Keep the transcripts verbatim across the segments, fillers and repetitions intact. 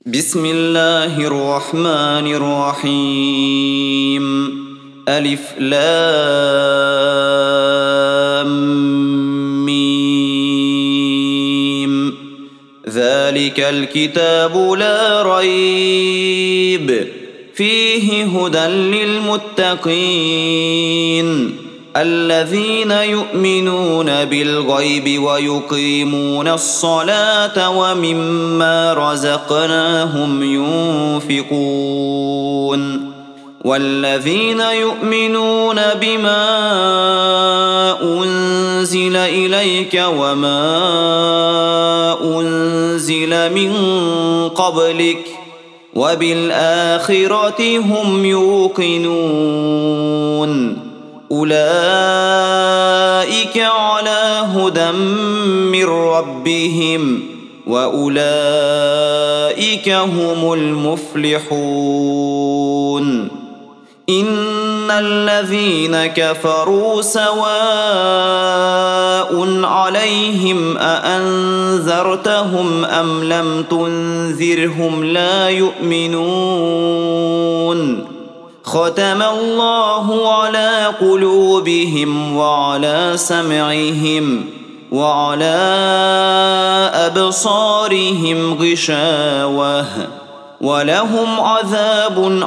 بسم الله الرحمن الرحيم ألف لام ميم ذلك الكتاب لا ريب فيه هدى للمتقين الذين يؤمنون بالغيب ويقيمون الصلاة ومما رزقناهم ينفقون والذين يؤمنون بما أنزل إليك وما أنزل من قبلك وبالآخرة هم يوقنون أولئك على هدى من ربهم وأولئك هم المفلحون إن الذين كفروا سواء عليهم أأنذرتهم أم لم تنذرهم لا يؤمنون ختم الله على قلوبهم وعلى سمعهم وعلى أبصارهم غشاوة ولهم عذاب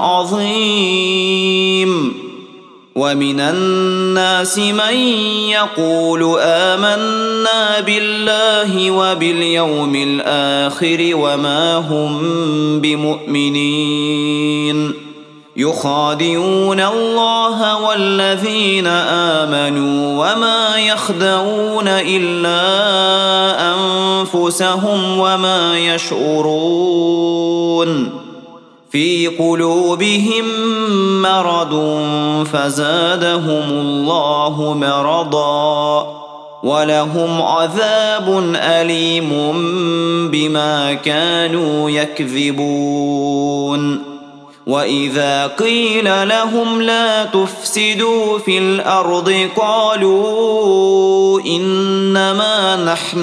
عظيم ومن الناس من يقول آمنا بالله وباليوم الآخر وما هم بمؤمنين يخادعون الله والذين آمنوا وما يخدعون إلا أنفسهم وما يشعرون في قلوبهم مرض فزادهم الله مرضا ولهم عذاب أليم بما كانوا يكذبون وإذا قيل لهم لا تفسدوا في الأرض قالوا إنما نحن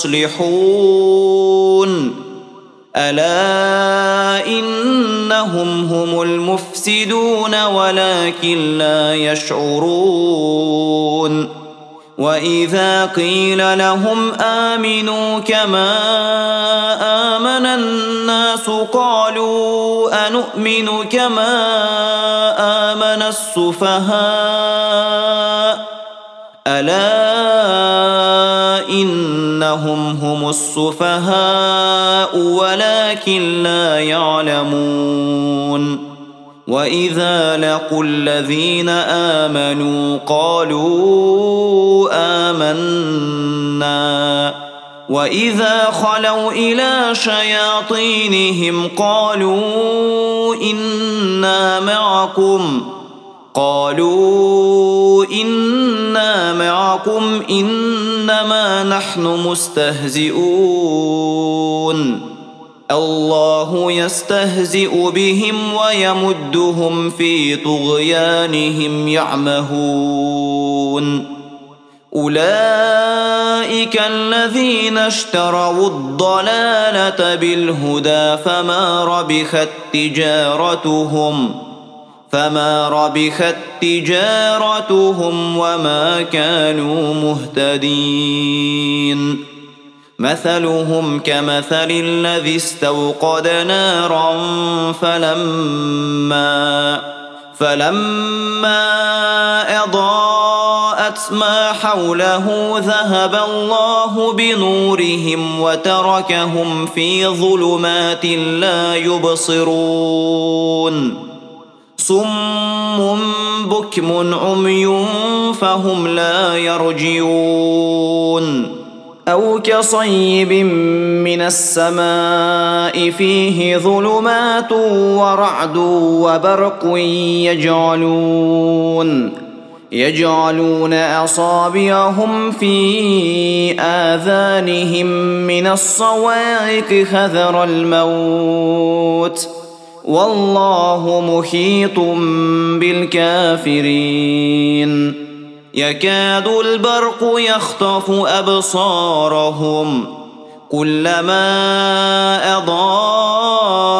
مصلحون ألا إنهم هم المفسدون ولكن لا يشعرون وإذا قيل لهم آمنوا كما آمن الناس قالوا أنؤمن كما آمن السفهاء ألا إنهم هم السفهاء ولكن لا يعلمون وإذا لقوا الذين آمنوا قالوا آمنا وإذا خلوا إلى شياطينهم قالوا إنا معكم قالوا إنا معكم إنما نحن مستهزئون الله يستهزئ بهم ويمدهم في طغيانهم يعمهون أولئك الذين اشتروا الضلالة بالهدى فما ربحت تجارتهم فما ربحت تجارتهم وما كانوا مهتدين مثلهم كمثل الذي استوقد نارا فلما فلما أضاءت ما حوله ذهب الله بنورهم وتركهم في ظلمات لا يبصرون صم بكم عمي فهم لا يرجعون أو كصيب من السماء فيه ظلمات ورعد وبرق يجعلون يجعلون أصابعهم في آذانهم من الصواعق حذر الموت والله محيط بالكافرين يكاد البرق يخطف أبصارهم كلما أضاء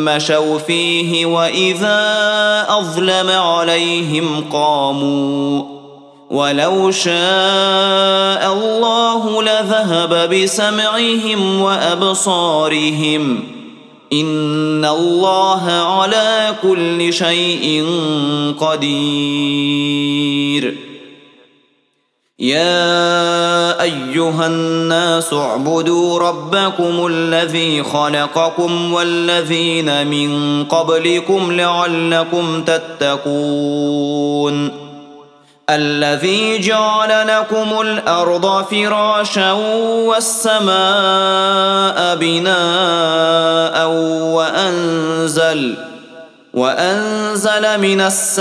مشوا فيه وإذا أظلم عليهم قاموا ولو شاء الله لذهب بسمعهم وأبصارهم إن الله على كل شيء قدير. يا أيها الناس اعبدوا ربكم الذي خلقكم والذين من قبلكم لعلكم تتقون الذي جعل لكم الأرض فراشا والسماء بناء وأنزل وأنزل من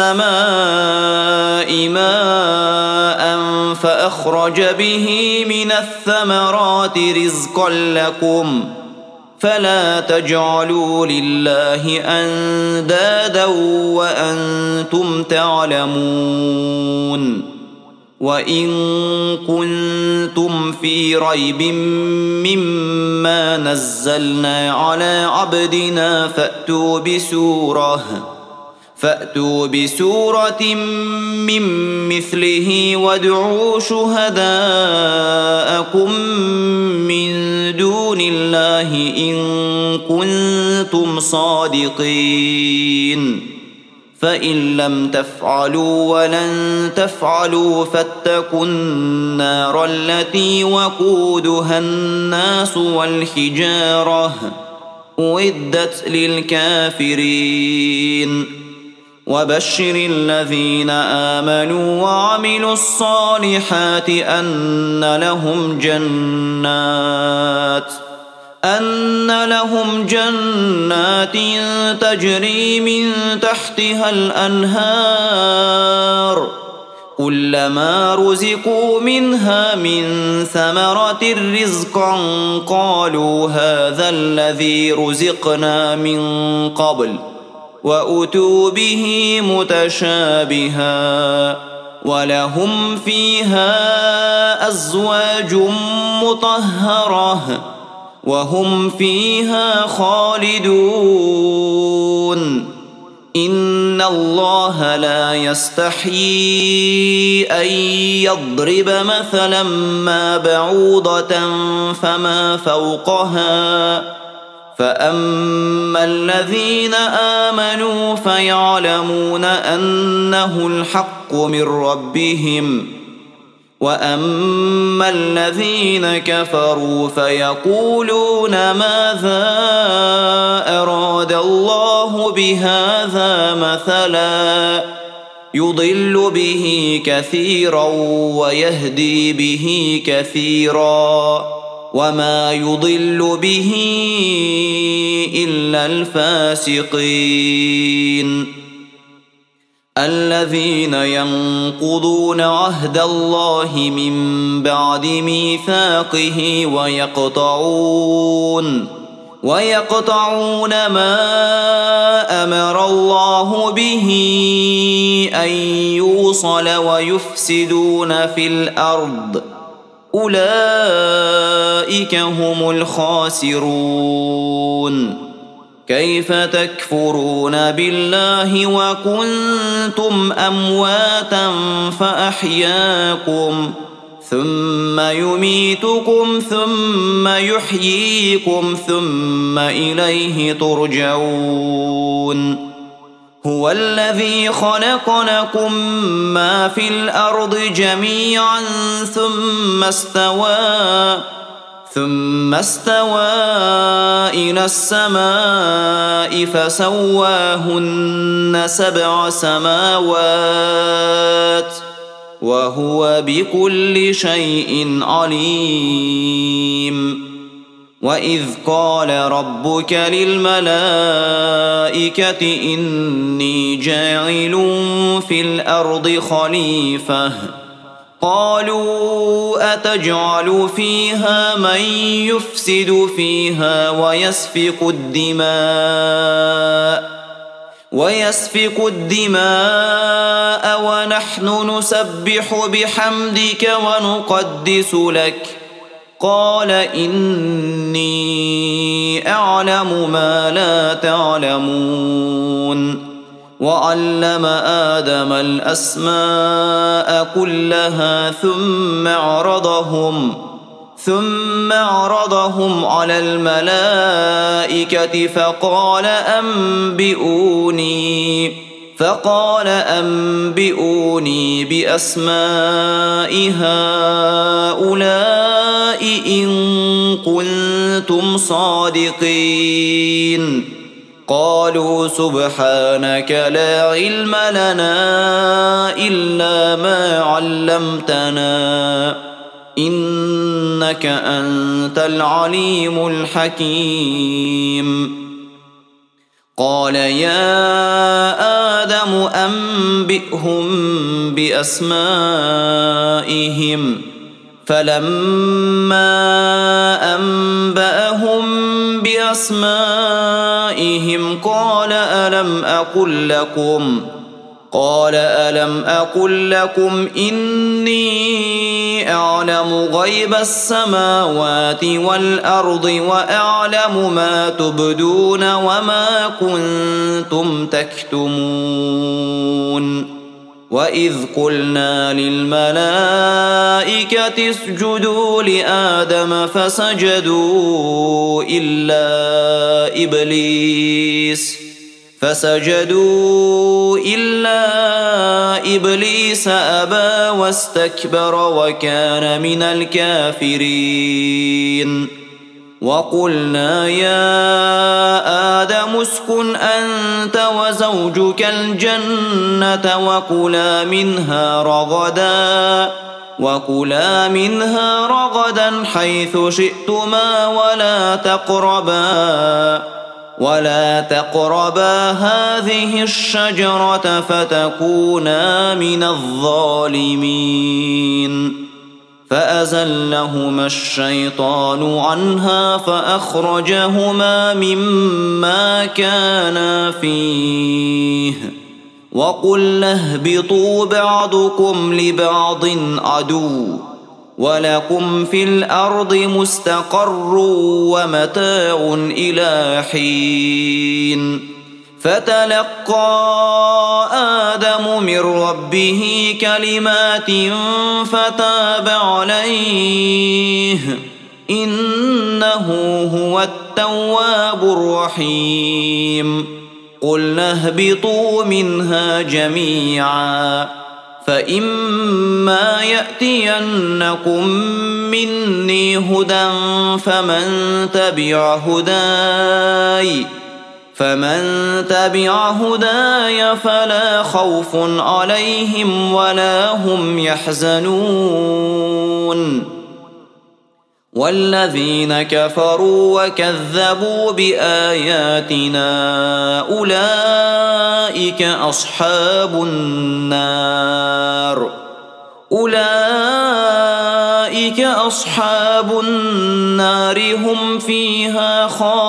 السماء ماء فأخرج به من الثمرات رزقا لكم فلا تجعلوا لله أندادا وأنتم تعلمون. وإن كنتم في ريب مما نزلنا على عبدنا فأتوا بسورة فأتوا بسورة من مثله وادعوا شهداءكم من دون الله إن كنتم صادقين فإن لم تفعلوا ولن تفعلوا فاتقوا النار التي وقودها الناس والحجارة أعدت للكافرين. وبشر الذين آمنوا وعملوا الصالحات أن لهم جنات أن لهم جنات تجري من تحتها الأنهار كلما رزقوا منها من ثمرة رزقا قالوا هذا الذي رزقنا من قبل وأتوا به متشابها ولهم فيها أزواج مطهرة وهم فيها خالدون. إن الله لا يستحيي أن يضرب مثلا ما بعوضة فما فوقها فأما الذين آمنوا فيعلمون أنه الحق من ربهم وأما الذين كفروا فيقولون ماذا أراد الله بهذا مثلا يضل به كثيرا ويهدي به كثيرا وما يضل به إلا الفاسقين الذين ينقضون عهد الله من بعد ميثاقه ويقطعون ويقطعون ما أمر الله به أن يوصل ويفسدون في الأرض أولئك هم الخاسرون. كيف تكفرون بالله وكنتم أمواتا فأحياكم ثم يميتكم ثم يحييكم ثم إليه ترجعون. هو الذي خلق لكم ما في الأرض جميعا ثم استوى ثم استوى إلى السماء فسواهن سبع سماوات وهو بكل شيء عليم. وإذ قال ربك للملائكة إني جاعل في الأرض خليفة قالوا أتجعل فيها من يفسد فيها ويسفك الدماء ويسفك الدماء ونحن نسبح بحمدك ونقدس لك قال إني أعلم ما لا تعلمون وعلم آدم الأسماء كلها ثم عرضهم ثم عرضهم على الملائكة فقال أنبئوني فقال أنبئوني بأسماء هؤلاء إن كنتم صادقين قالوا سبحانك لا علم لنا إلا ما علمتنا إنك أنت العليم الحكيم قال يا آدم أنبئهم بأسمائهم فلما أنبأهم بأسمائهم قال ألم أقل لكم قال ألم أقل لكم إني أعلم غيب السماوات والأرض وأعلم ما تبدون وما كنتم تكتمون وإذ قلنا للملائكة اسجدوا لآدم فسجدوا إلا إبليس فسجدوا إلا إبليس أبى واستكبر وكان من الكافرين وقلنا يا آدم اسكن أنت وزوجك الجنة وكلا منها رغدا وكلا منها رغدا حيث شئتما ولا تقربا ولا تقربا هذه الشجرة فتكونا من الظالمين فأزلهما الشيطان عنها فأخرجهما مما كانا فيه وقلنا اهبطوا بعضكم لبعض عدو ولكم في الأرض مستقر ومتاع إلى حين فتلقى آدم من ربه كلمات فتاب عليه إنه هو التواب الرحيم قلنا اهبطوا منها جميعا فإما يأتينكم مني هدى فمن تبع هداي فمن تبع هداي فلا خوف عليهم ولا هم يحزنون والذين كفروا وكذبوا بآياتنا أولئك أصحاب النار أولئك أصحاب النار هم فيها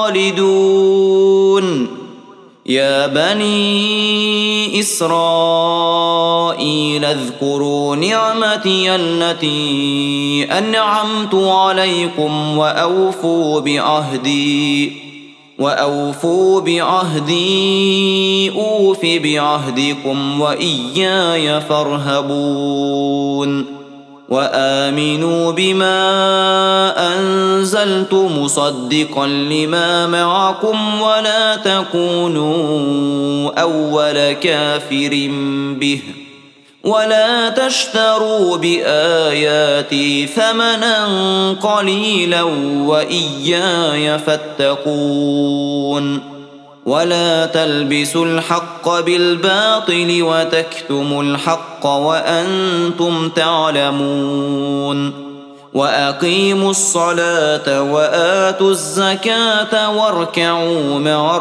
خالدون يا بني إسرائيل اذكروا نعمتي التي أنعمت عليكم وأوفوا بعهدي وأوفوا بعهدي أوف بعهدكم وإياي فارهبون وآمنوا بما أنزلت مصدقا لما معكم ولا تكونوا أول كافر به ولا تشتروا بآياتي ثمنا قليلا وإياي فاتقون ولا تلبسوا الحق بالباطل وتكتموا الحق وأنتم تعلمون وأقيموا الصلاة وآتوا الزكاة واركعوا مع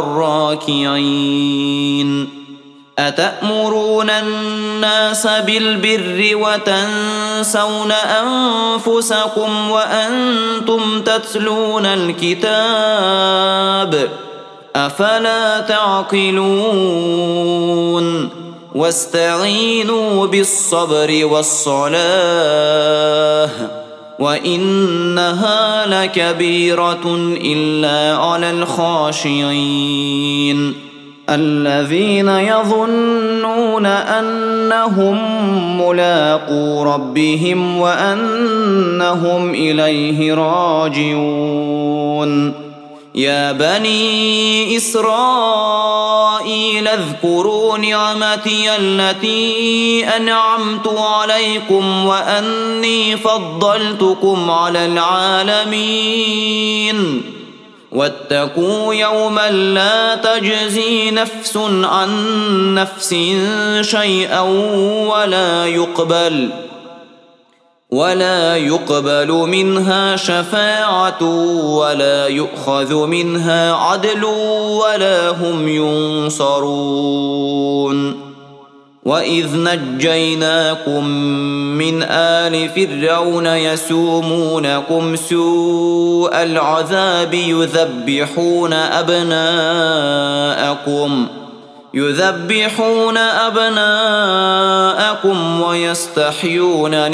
الراكعين أتأمرون الناس بالبر وتنسون أنفسكم وأنتم تتلون الكتاب أفلا تعقلون واستعينوا بالصبر والصلاة وإنها لكبيرة إلا على الخاشعين الذين يظنون أنهم ملاقو ربهم وأنهم إليه راجعون يا بني إسرائيل اذكروا نعمتي التي أنعمت عليكم وأني فضلتكم على العالمين واتقوا يوما لا تجزي نفس عن نفس شيئا ولا يقبل ولا يقبل منها شفاعة ولا يؤخذ منها عدل ولا هم ينصرون وإذ نجيناكم من آل فرعون يسومونكم سوء العذاب يذبحون أبناءكم يذبحون أبناءكم ويستحيون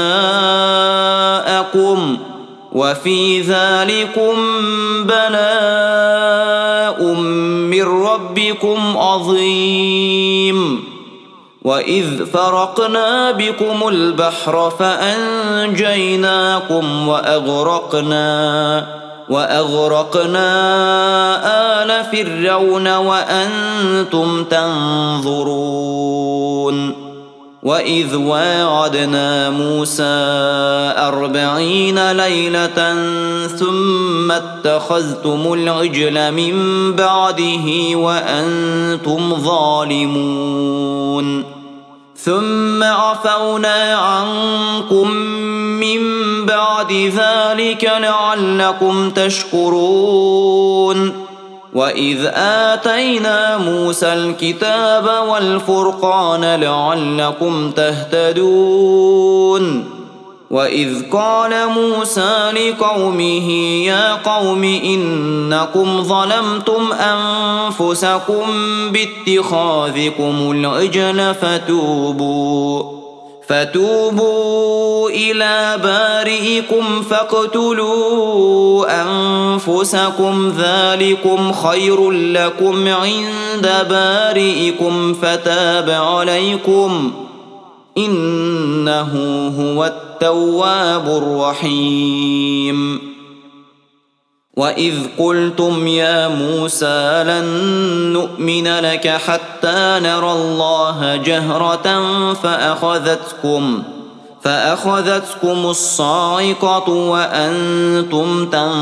نساءكم وفي ذلكم بلاء من ربكم عظيم وإذ فرقنا بكم البحر فأنجيناكم وأغرقنا وأغرقنا آل فرعون وأنتم تنظرون وإذ واعدنا موسى أربعين ليلة ثم اتخذتم العجل من بعده وأنتم ظالمون ثم عفونا عنكم من بعد ذلك لعلكم تشكرون وإذ آتينا موسى الكتاب والفرقان لعلكم تهتدون وإذ قال موسى لقومه يا قوم إنكم ظلمتم أنفسكم باتخاذكم العجل فتوبوا فتوبوا إلى بارئكم فاقتلوا أنفسكم ذلكم خير لكم عند بارئكم فتاب عليكم إنه هو التواب الرحيم وإذ قلتم يا موسى لن نؤمن لك حتى نرى الله جهرة فأخذتكم فأخذتكم الصاعقة وأنتم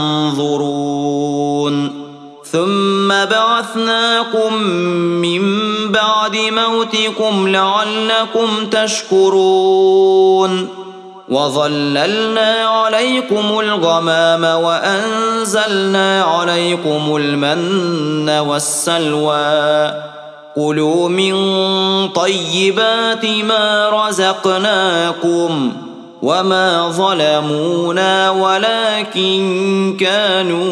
تنظرون ثم بعثناكم من بعد موتكم لعلكم تشكرون وظللنا عليكم الغمام وأنزلنا عليكم المن والسلوى كلوا من طيبات ما رزقناكم وما ظلمونا ولكن كانوا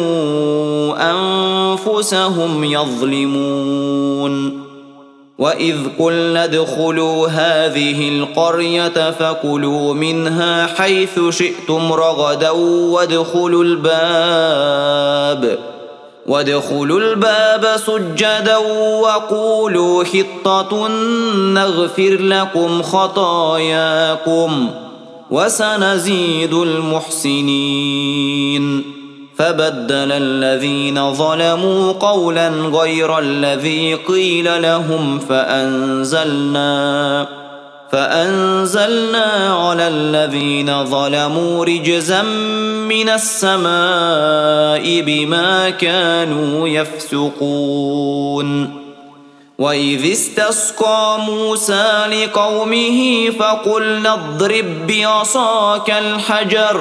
أنفسهم يظلمون وإذ قلنا ادخلوا هذه القرية فكلوا منها حيث شئتم رغدا وادخلوا الباب وادخلوا الباب سجدا وقولوا حطة نغفر لكم خطاياكم وسنزيد المحسنين فبدل الذين ظلموا قولا غير الذي قيل لهم فأنزلنا فأنزلنا على الذين ظلموا رجزا من السماء بما كانوا يفسقون وإذ استسقى موسى لقومه فقلنا اضرب بعصاك الحجر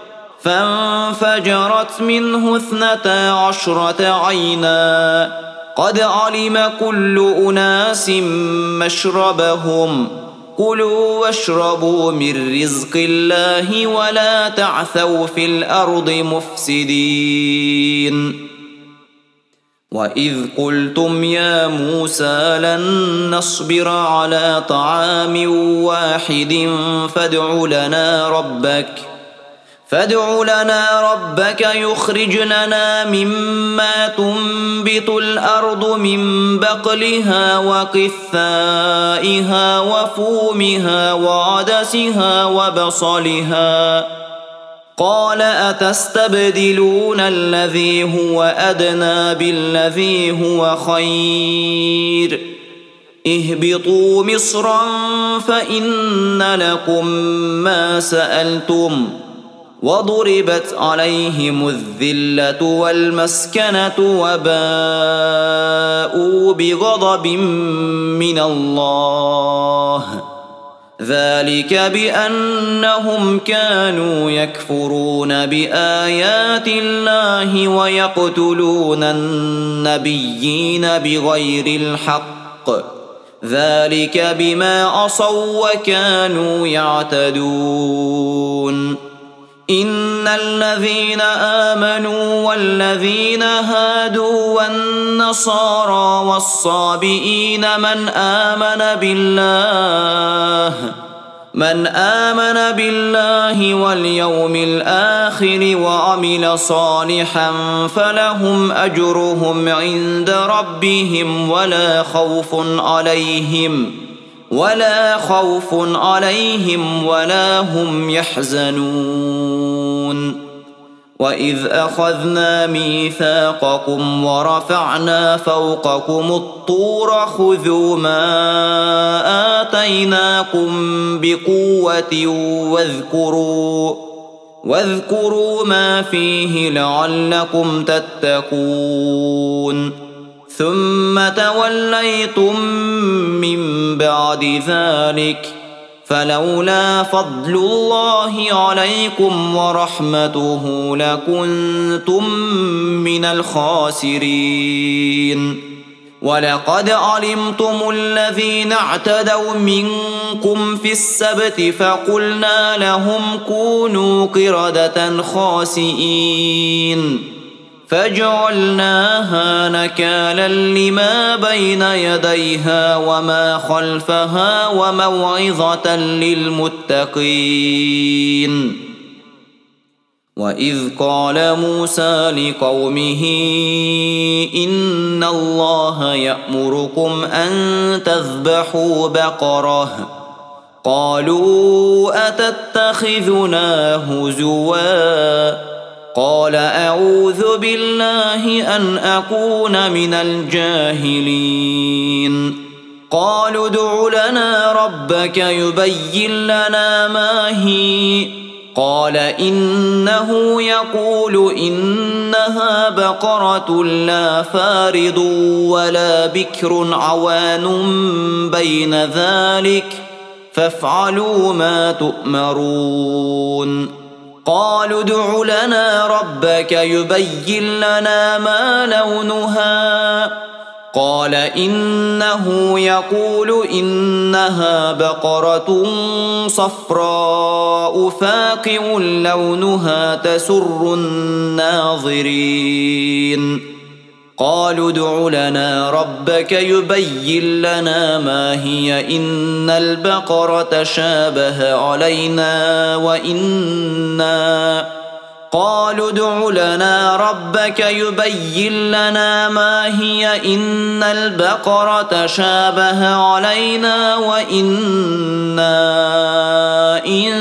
فانفجرت منه اثنتا عشرة عينا قد علم كل أناس مشربهم كلوا واشربوا من رزق الله ولا تعثوا في الأرض مفسدين وإذ قلتم يا موسى لن نصبر على طعام واحد فادع لنا ربك فادع لنا ربك يخرج لنا مما تنبت الأرض من بقلها وقثائها وفومها وعدسها وبصلها. قال أتستبدلون الذي هو أدنى بالذي هو خير اهبطوا مصرا فإن لكم ما سألتم وضربت عليهم الذلة والمسكنة وباءوا بغضب من الله ذلك بأنهم كانوا يكفرون بآيات الله ويقتلون النبيين بغير الحق ذلك بما عصوا وكانوا يعتدون. إن الذين آمنوا والذين هادوا والنصارى والصابئين من آمن بالله من آمن بالله واليوم الآخر وعمل صالحا فلهم أجرهم عند ربهم ولا خوف عليهم ولا خوف عليهم ولا هم يحزنون. وإذ أخذنا ميثاقكم ورفعنا فوقكم الطور خذوا ما آتيناكم بقوة واذكروا واذكروا ما فيه لعلكم تتقون. ثم توليتم من بعد ذلك فلولا فضل الله عليكم ورحمته لكنتم من الخاسرين. ولقد علمتم الذين اعتدوا منكم في السبت فقلنا لهم كونوا قردة خاسئين فجعلناها نكالا لما بين يديها وما خلفها وموعظة للمتقين. وإذ قال موسى لقومه إن الله يأمركم أن تذبحوا بقرة قالوا أتتخذنا هزوا قال أعوذ بالله أن أكون من الجاهلين. قالوا ادع لنا ربك يبين لنا ما هي قال إنه يقول إنها بقرة لا فارض ولا بكر عوان بين ذلك فافعلوا ما تؤمرون. قالوا ادع لنا ربك يبين لنا ما لونها قال إنه يقول إنها بقرة صفراء فاقع لونها تسر الناظرين. قالوا ادع لنا ربك يبين لنا ما هي إن البقرة شابه علينا وإنا قالوا ادع لنا ربك يبين لنا ما هي إن البقرة شابه علينا وإنا إن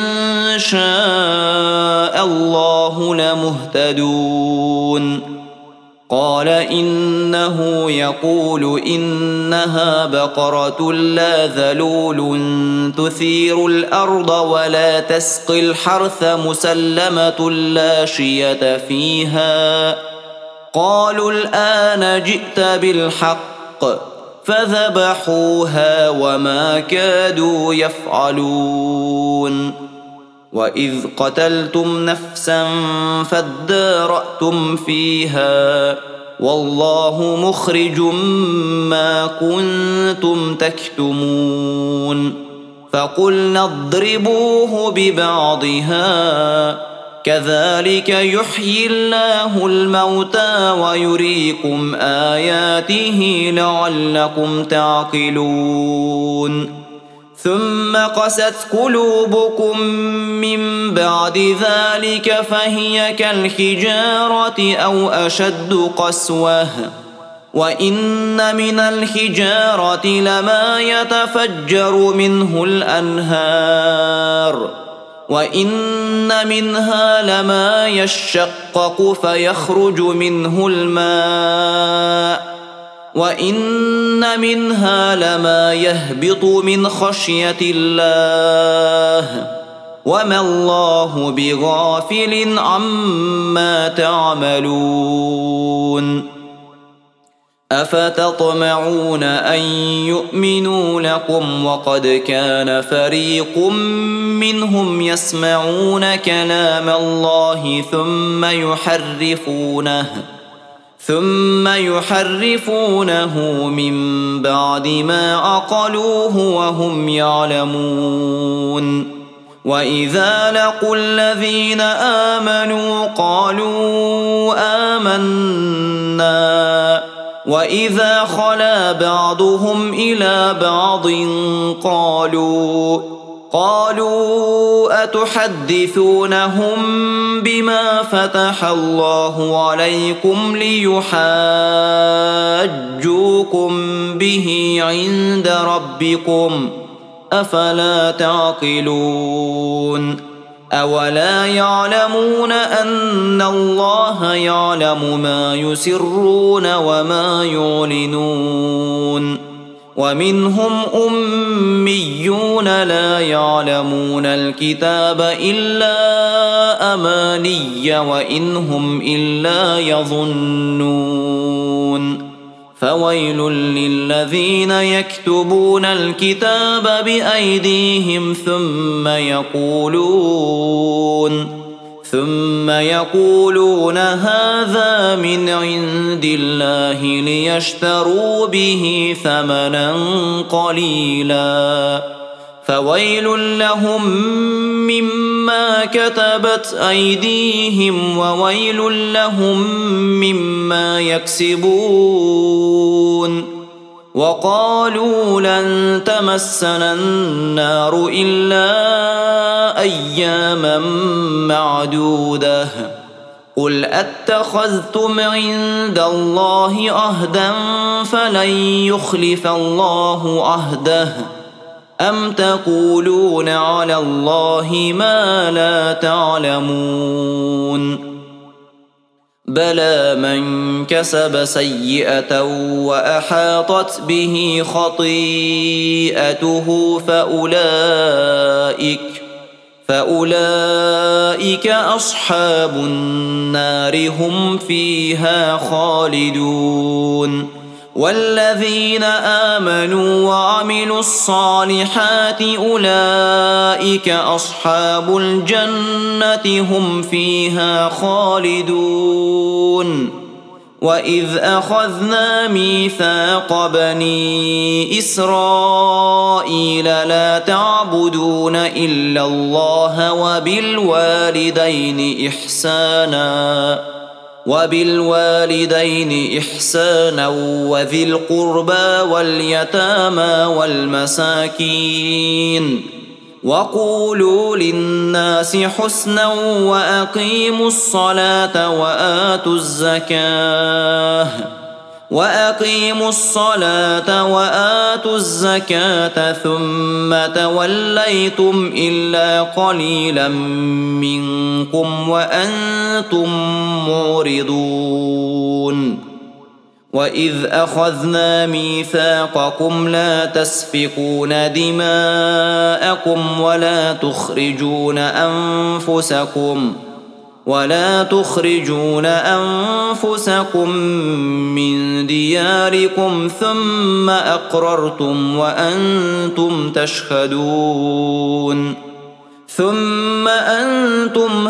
شاء الله لمهتدون. قال إنه يقول إنها بقرة لا ذلول تثير الأرض ولا تسقي الحرث مسلمة لا شية فيها. قالوا الآن جئت بالحق فذبحوها وما كادوا يفعلون. وإذ قتلتم نفسا فادارأتم فيها والله مخرج ما كنتم تكتمون. فقلنا اضربوه ببعضها كذلك يحيي الله الموتى ويريكم آياته لعلكم تعقلون. ثم قست قلوبكم من بعد ذلك فهي كالحجارة أو أشد قسوة وإن من الحجارة لما يتفجر منه الأنهار وإن منها لما يشقق فيخرج منه الماء وإن منها لما يهبط من خشية الله وما الله بغافل عما تعملون أفتطمعون أن يؤمنوا لكم وقد كان فريق منهم يسمعون كلام الله ثم يحرفونه ثم يحرفونه من بعد ما عقلوه وهم يعلمون وإذا لقوا الذين آمنوا قالوا آمنا وإذا خلا بعضهم إلى بعض قالوا قالوا أتحدثونهم بما فتح الله عليكم ليحاجوكم به عند ربكم أفلا تعقلون أولا يعلمون أن الله يعلم ما يسرون وما يعلنون ومنهم أميون لا يعلمون الكتاب إلا أماني وإنهم إلا يظنون فويل للذين يكتبون الكتاب بأيديهم ثم يقولون ثم يقولون هذا من عند الله ليشتروا به ثمنا قليلا فويل لهم مما كتبت أيديهم وويل لهم مما يكسبون وقالوا لن تمسنا النار إلا أياما معدودة قل أتخذتم عند الله عهدا فلن يخلف الله عهده أم تقولون على الله ما لا تعلمون بلى من كسب سيئة وأحاطت به خطيئته فأولئك فأولئك أصحاب النار هم فيها خالدون والذين آمنوا وعملوا الصالحات أولئك أصحاب الجنة هم فيها خالدون وإذ أخذنا ميثاق بني إسرائيل لا تعبدون إلا الله وبالوالدين إحسانا وبالوالدين إحسانا وذي القربى واليتامى والمساكين وقولوا للناس حسنا وأقيموا الصلاة وآتوا الزكاة وأقيموا الصلاة وآتوا الزكاة ثم توليتم إلا قليلا منكم وأنتم معرضون وإذ أخذنا ميثاقكم لا تسفكون دماءكم ولا تخرجون أنفسكم ولا تخرجون أنفسكم من دياركم ثم أقررتم وأنتم تشهدون ثم أنتم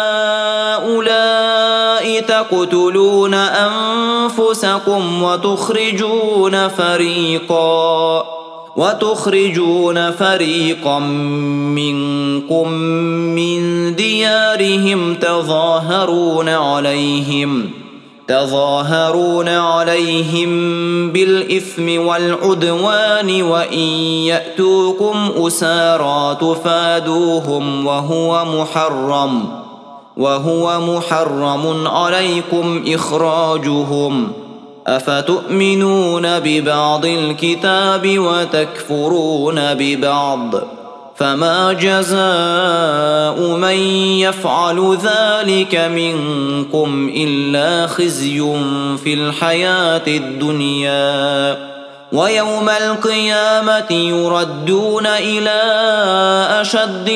هؤلاء تقتلون أنفسكم وتخرجون فريقا وتخرجون فريقا منكم من ديارهم تظاهرون عليهم تظاهرون عليهم بالإثم والعدوان وإن يأتوكم أسارى تفادوهم وهو محرم وهو محرم عليكم إخراجهم أفتؤمنون ببعض الكتاب وتكفرون ببعض فما جزاء من يفعل ذلك منكم إلا خزي في الحياة الدنيا ويوم القيامة يردون إلى أشد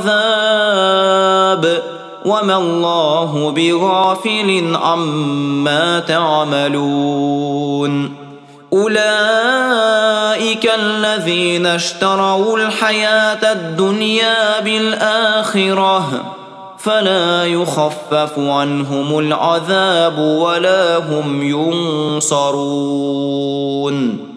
العذاب وما الله بغافل عما تعملون أولئك الذين اشتروا الحياة الدنيا بالآخرة فلا يخفف عنهم العذاب ولا هم ينصرون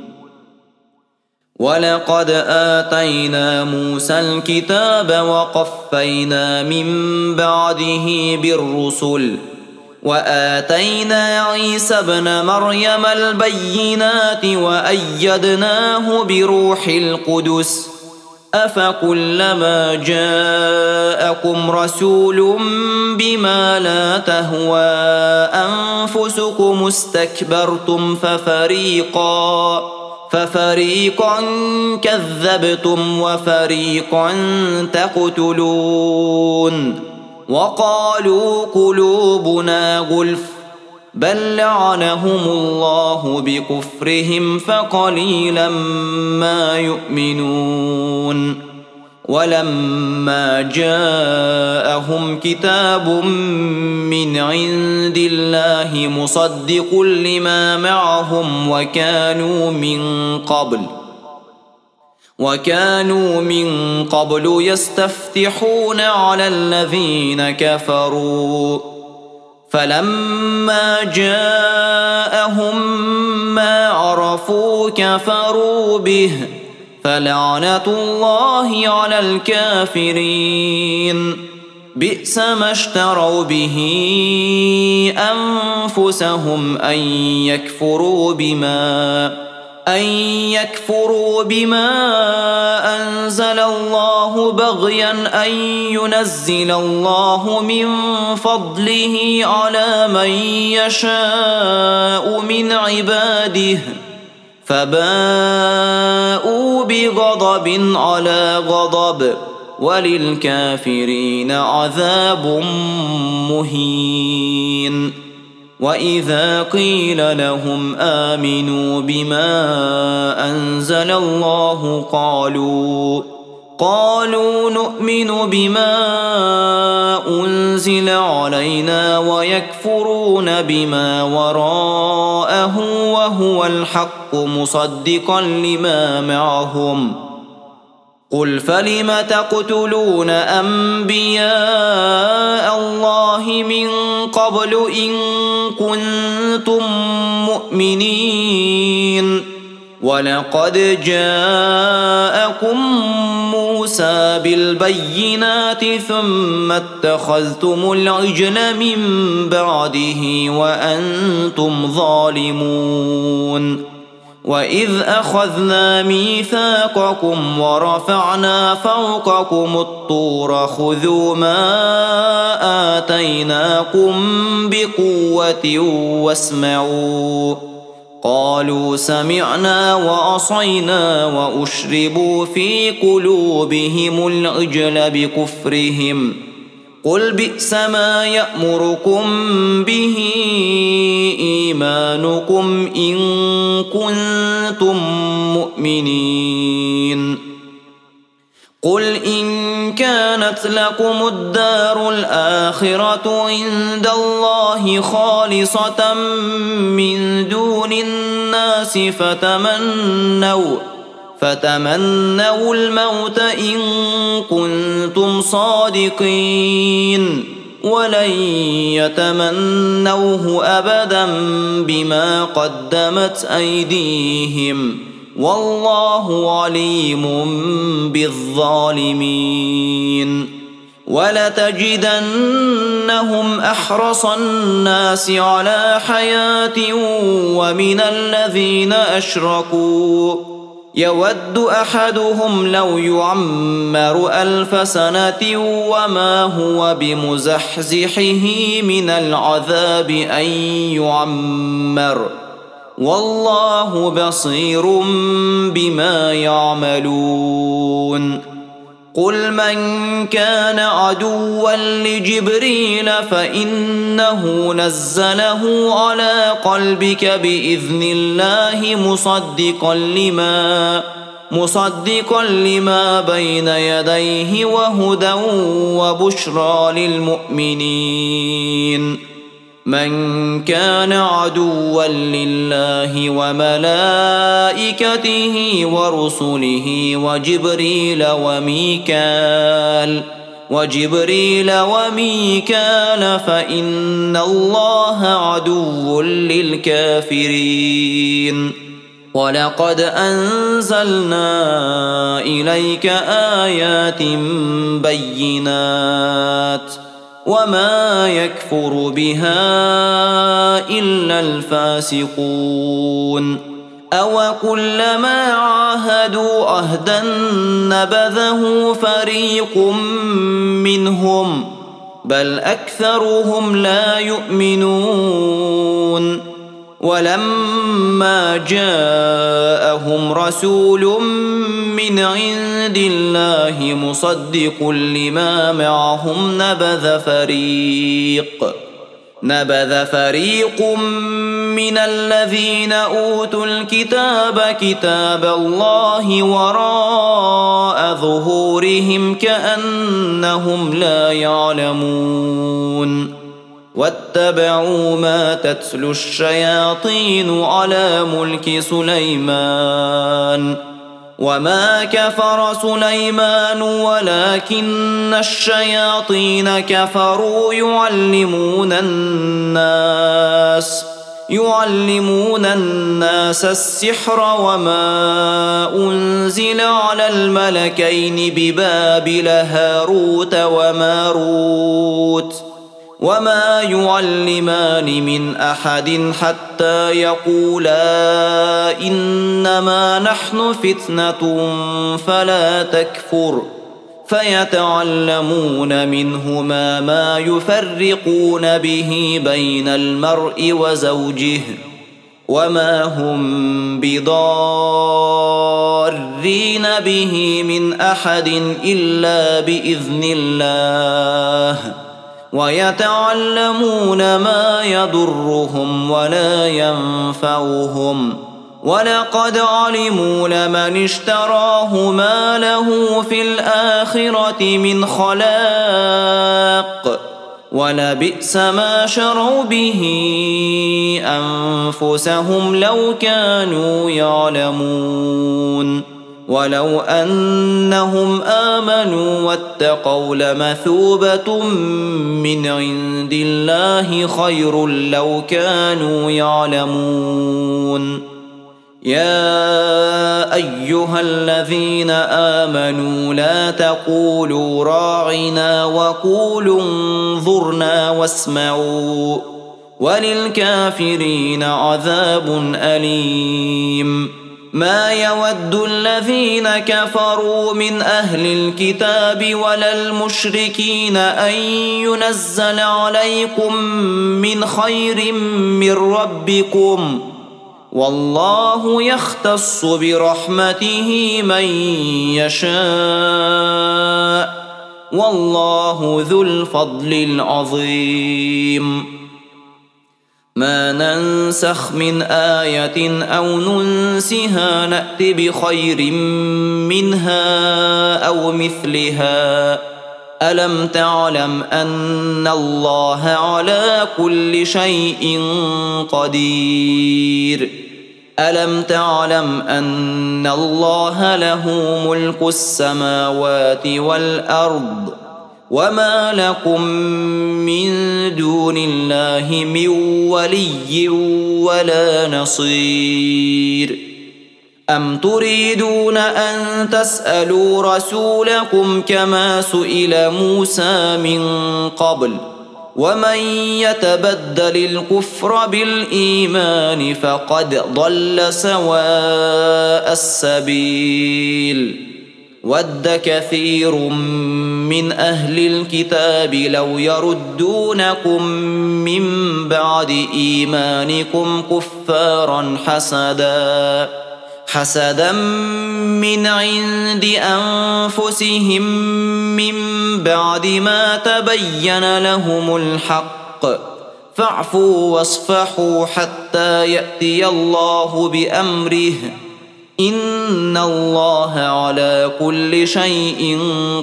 ولقد آتينا موسى الكتاب وقفينا من بعده بالرسل وآتينا عيسى ابن مريم البينات وأيدناه بروح القدس أفكلما جاءكم رسول بما لا تهوى أنفسكم استكبرتم ففريقا ففريقا كذبتم وفريقا تقتلون وقالوا قلوبنا غلف بل لعنهم الله بكفرهم فقليلا ما يؤمنون ولما جاءهم كتاب من عند الله مصدق لما معهم وكانوا من قبل وكانوا من قبل يستفتحون على الذين كفروا فلما جاءهم ما عرفوا كفروا به فلعنة الله على الكافرين بئس ما اشتروا به أنفسهم أن يكفروا بما أن يكفروا بما أنزل الله بغيا أن ينزل الله من فضله على من يشاء من عباده فباءوا بغضب على غضب وللكافرين عذاب مهين وإذا قيل لهم آمنوا بما أنزل الله قالوا قالوا نؤمن بما أنزل علينا ويكفرون بما وراءه وهو الحق مصدقا لما معهم قل فلم تقتلون أنبياء الله من قبل إن كنتم مؤمنين ولقد جاءكم موسى بالبينات ثم اتخذتم العجل من بعده وأنتم ظالمون وإذ أخذنا ميثاقكم ورفعنا فوقكم الطور خذوا ما آتيناكم بقوة واسمعوا قالوا سمعنا وعصينا وأشربوا في قلوبهم العجل بكفرهم قل بئس ما يأمركم به إيمانكم إن كنتم مؤمنين قل إن كانت لكم الدار الآخرة عند الله خالصة من دون الناس فتمنوا فتمنوا الموت إن كنتم صادقين ولن يتمنوه أبدا بما قدمت أيديهم والله عليم بالظالمين ولتجدنهم أحرص الناس على حياة ومن الذين أشركوا يود أحدهم لو يعمر ألف سنة وما هو بمزحزحه من العذاب أن يعمر والله بصير بما يعملون قل من كان عدوا لجبريل فإنه نزله على قلبك بإذن الله مصدقا لما مصدقا لما بين يديه وهدى وبشرى للمؤمنين من كان عدوا لله وملائكته ورسله وجبريل وميكال وجبريل وميكال فإن الله عدو للكافرين ولقد أنزلنا إليك آيات بينات وما يكفر بها إلا الفاسقون أو كلما عاهدوا عهدا نبذه فريق منهم بل أكثرهم لا يؤمنون ولما جاءهم رسول من عند الله مصدق لما معهم نبذ فريق نبذ فريق من الذين أوتوا الكتاب كتاب الله وراء ظهورهم كأنهم لا يعلمون واتبعوا ما تتلو الشياطين على ملك سليمان وما كفر سليمان ولكن الشياطين كفروا يعلمون الناس يعلمون الناس السحر وما أنزل على الملكين ببابل هاروت وماروت وما يعلمان من أحد حتى يقولا إنما نحن فتنة فلا تكفر فيتعلمون منهما ما يفرقون به بين المرء وزوجه وما هم بضارين به من أحد إلا بإذن الله ويتعلمون ما يضرهم ولا ينفعهم ولقد علموا لمن اشتراه ما له في الآخرة من خلاق ولبئس ما شروا به أنفسهم لو كانوا يعلمون ولو أنهم آمنوا واتقوا لمثوبة من عند الله خير لو كانوا يعلمون يا أيها الذين آمنوا لا تقولوا راعنا وقولوا انظرنا واسمعوا وللكافرين عذاب أليم ما يود الذين كفروا من أهل الكتاب ولا المشركين أن ينزل عليكم من خير من ربكم والله يختص برحمته من يشاء والله ذو الفضل العظيم ما ننسخ من آية أو ننسها نأت بخير منها أو مثلها ألم تعلم أن الله على كل شيء قدير ألم تعلم أن الله له ملك السماوات والأرض وما لكم من دون الله من ولي ولا نصير أم تريدون أن تسألوا رسولكم كما سئل موسى من قبل ومن يتبدل الكفر بالإيمان فقد ضل سواء السبيل ود كثير من أهل الكتاب لو يردونكم من بعد إيمانكم كفارا حسدا حسدا من عند أنفسهم من بعد ما تبين لهم الحق فاعفوا واصفحوا حتى يأتي الله بأمره إن الله على كل شيء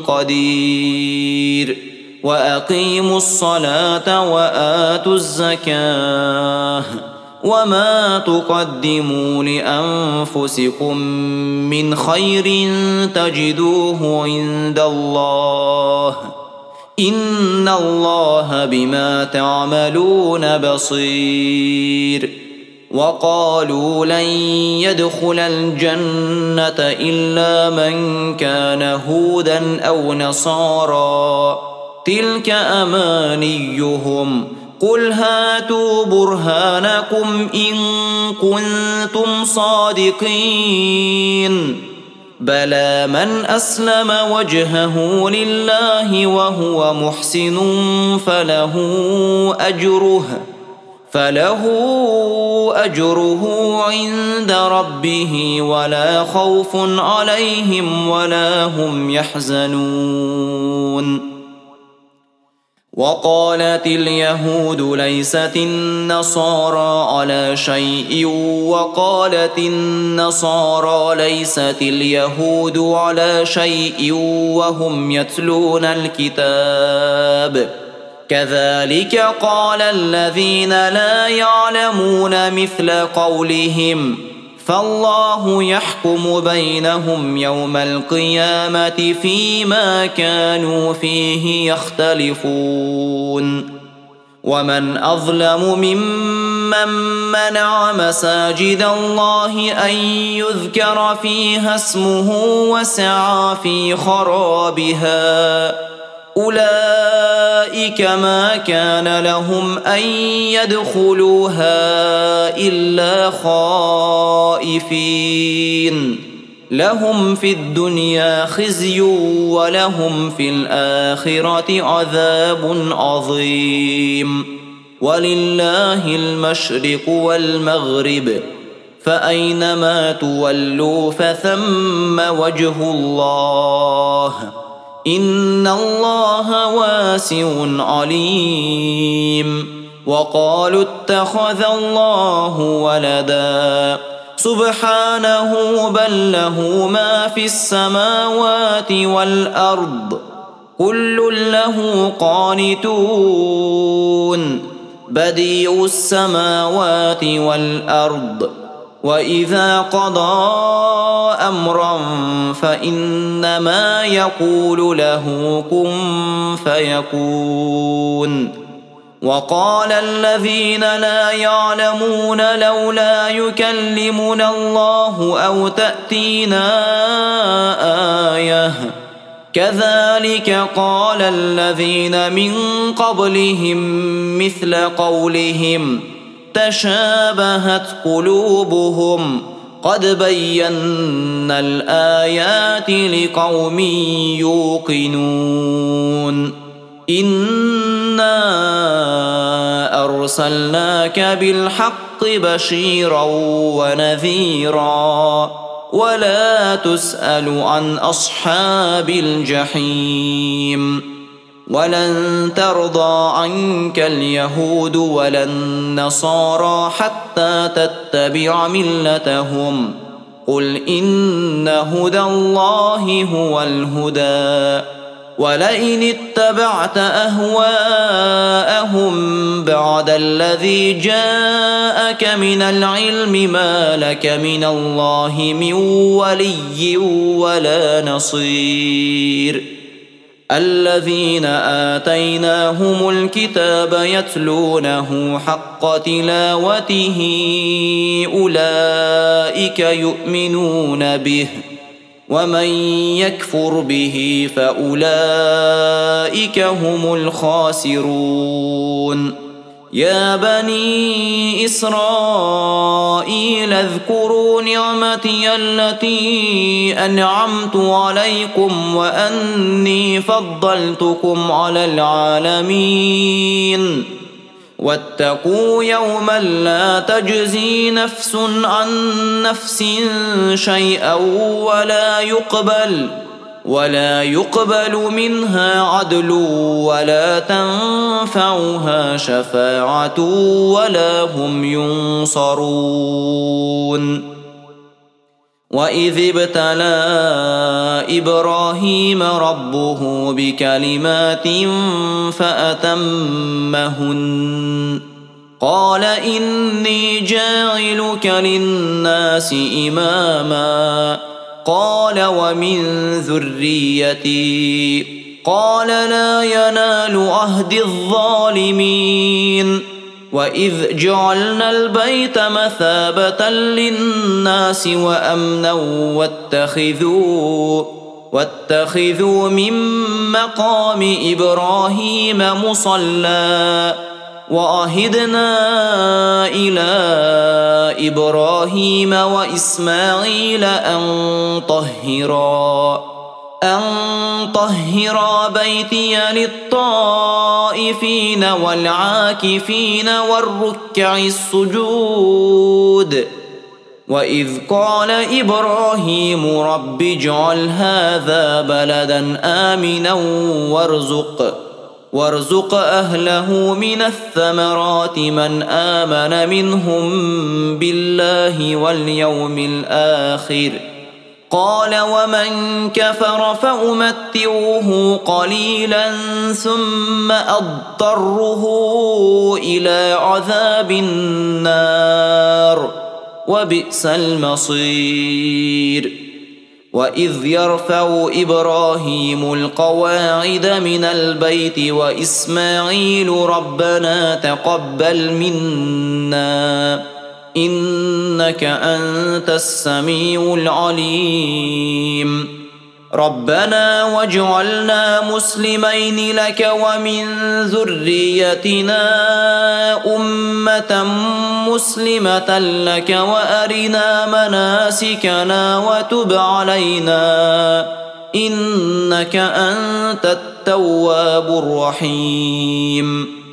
قدير وأقيموا الصلاة وآتوا الزكاة وما تقدموا لأنفسكم من خير تجدوه عند الله إن الله بما تعملون بصير وقالوا لن يدخل الجنة إلا من كان هودا أو نصارى تلك أمانيهم قل هاتوا برهانكم إن كنتم صادقين بلى من أسلم وجهه لله وهو محسن فله أجره فله أجره عند ربه ولا خوف عليهم ولا هم يحزنون وقالت اليهود ليست النصارى على شيء وقالت النصارى ليست اليهود على شيء وهم يتلون الكتاب كذلك قال الذين لا يعلمون مثل قولهم فالله يحكم بينهم يوم القيامة فيما كانوا فيه يختلفون ومن أظلم ممن منع مساجد الله أن يذكر فيها اسمه وسعى في خرابها أولئك ما كان لهم أن يدخلوها إلا خائفين لهم في الدنيا خزي ولهم في الآخرة عذاب عظيم ولله المشرق والمغرب فأينما تولوا فثم وجه الله إن الله واسع عليم وقالوا اتخذ الله ولدا سبحانه بل له ما في السماوات والأرض كل له قانتون بديع السماوات والأرض وإذا قضى أمرا فإنما يقول له كن فيكون وقال الذين لا يعلمون لولا يكلمنا الله أو تأتينا آية كذلك قال الذين من قبلهم مثل قولهم تشابهت قلوبهم قد بينا الآيات لقوم يوقنون إنا أرسلناك بالحق بشيرا ونذيرا ولا تسأل عن أصحاب الجحيم ولن ترضى عنك اليهود ولا النصارى حتى تتبع ملتهم قل إن هدى الله هو الهدى ولئن اتبعت أهواءهم بعد الذي جاءك من العلم ما لك من الله من ولي ولا نصير الذين آتيناهم الكتاب يتلونه حق تلاوته أولئك يؤمنون به ومن يكفر به فأولئك هم الخاسرون يا بني إسرائيل اذكروا نعمتي التي أنعمت عليكم وأني فضلتكم على العالمين واتقوا يوما لا تجزي نفس عن نفس شيئا ولا يقبل ولا يقبل منها عدل ولا تنفعها شفاعة ولا هم ينصرون وإذ ابتلى إبراهيم ربه بكلمات فأتمهن قال إني جاعلك للناس إماما قال ومن ذريتي قال لا ينال عهد الظالمين وإذ جعلنا البيت مثابة للناس وأمنا واتخذوا واتخذوا من مقام إبراهيم مصلى وعهدنا إلى إبراهيم وإسماعيل أن طهرا أن طهرا بيتي للطائفين والعاكفين والركع السجود وإذ قال إبراهيم رب اجعل هذا بلدا آمنا وارزق وارزق أهله من الثمرات من آمن منهم بالله واليوم الآخر قال ومن كفر فأمتعه قليلا ثم أضطره إلى عذاب النار وبئس المصير وإذ يرفع إبراهيم القواعد من البيت وإسماعيل ربنا تقبل منا إنك أنت السميع العليم ربنا واجعلنا مسلمين لك ومن ذريتنا أمة مسلمة لك وأرنا مناسكنا وتب علينا إنك أنت التواب الرحيم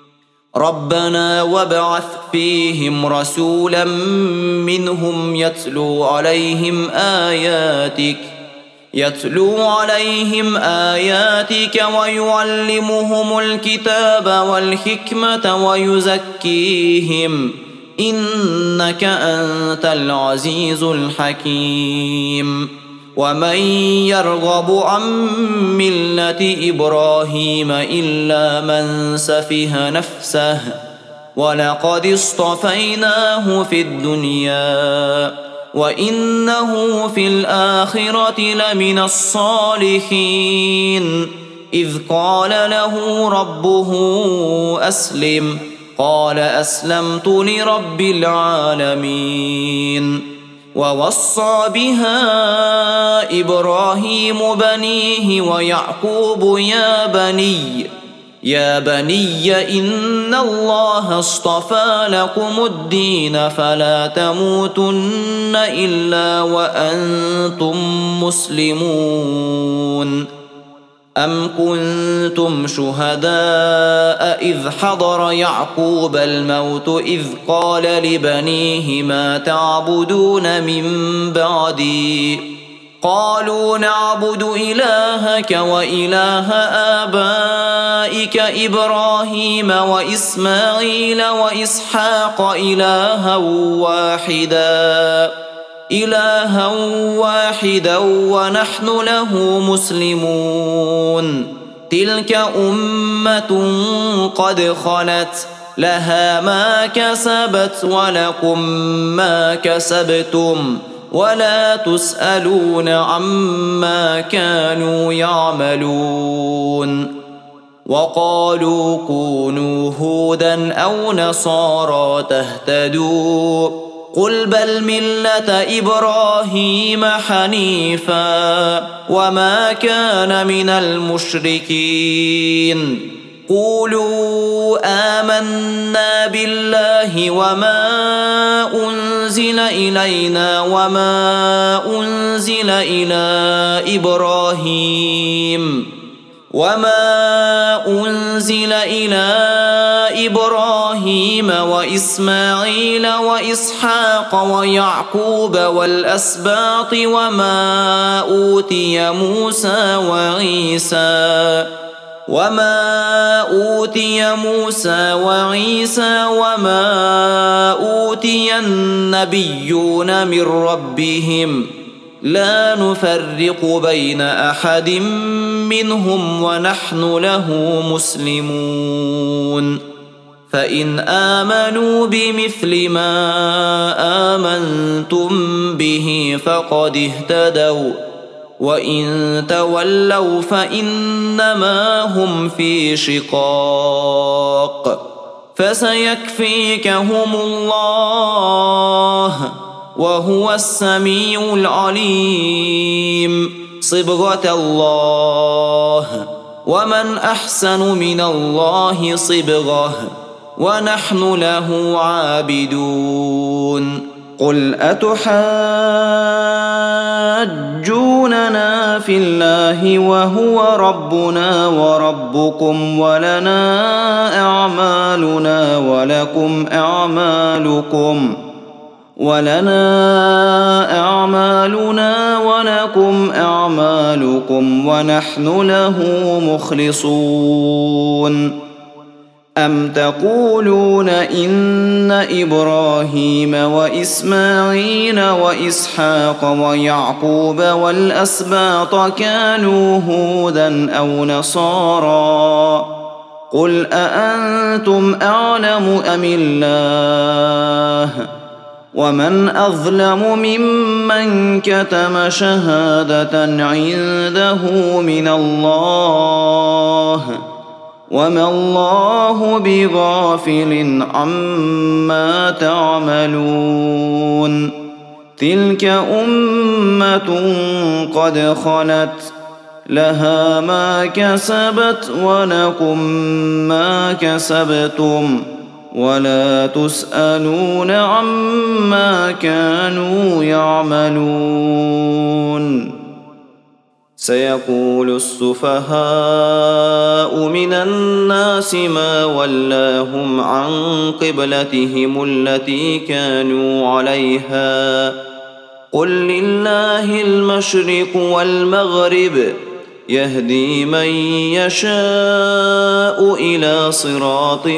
ربنا وابعث فيهم رسولا منهم يتلو عليهم آياتك يتلو عليهم آياتك ويعلمهم الكتاب والحكمة ويزكيهم إنك أنت العزيز الحكيم ومن يرغب عن ملة إبراهيم إلا من سفه نفسه ولقد اصطفيناه في الدنيا وإنه في الآخرة لمن الصالحين إذ قال له ربه أسلم قال أسلمت لرب العالمين ووصى بها إبراهيم بنيه ويعقوب يا بني يا بني إن الله اصطفى لكم الدين فلا تموتن إلا وأنتم مسلمون أم كنتم شهداء إذ حضر يعقوب الموت إذ قال لبنيه ما تعبدون من بعدي قالوا نعبد إلهك وإله آبائك إبراهيم وإسماعيل وإسحاق إلها واحدا إلها واحدا ونحن له مسلمون تلك أمة قد خلت لها ما كسبت ولكم ما كسبتم ولا تسألون عما كانوا يعملون وقالوا كونوا هودا أو نصارى تهتدوا قل بل ملة إبراهيم حنيفا وما كان من المشركين قولوا آمنا بالله وما أنزل إلينا وما أنزل إلى إبراهيم وما أنزل إلى إبراهيم وإسماعيل وإسحاق ويعقوب والأسباط وما أوتي موسى وعيسى وما أوتي موسى وعيسى وما أوتي النبيون من ربهم لا نفرق بين أحد منهم ونحن له مسلمون فإن آمنوا بمثل ما آمنتم به فقد اهتدوا وإن تولوا فإنما هم في شقاق فسيكفيكهم الله وهو السميع العليم صبغة الله ومن أحسن من الله صبغة ونحن له عابدون قل أتحاجوننا في الله وهو ربنا وربكم ولنا أعمالنا ولكم أعمالكم ولنا أعمالنا ولكم أعمالكم ونحن له مخلصون أم تقولون إن إبراهيم وإسماعيل وإسحاق ويعقوب والأسباط كانوا هودا أو نصارى قل أأنتم أعلم أم الله ومن أظلم ممن كتم شهادة عنده من الله وما الله بغافل عما تعملون تلك أمة قد خلت لها ما كسبت ولكم ما كسبتم ولا تسألون عما كانوا يعملون سيقول السفهاء من الناس ما ولاهم عن قبلتهم التي كانوا عليها قل لله المشرق والمغرب يهدي من يشاء إلى صراط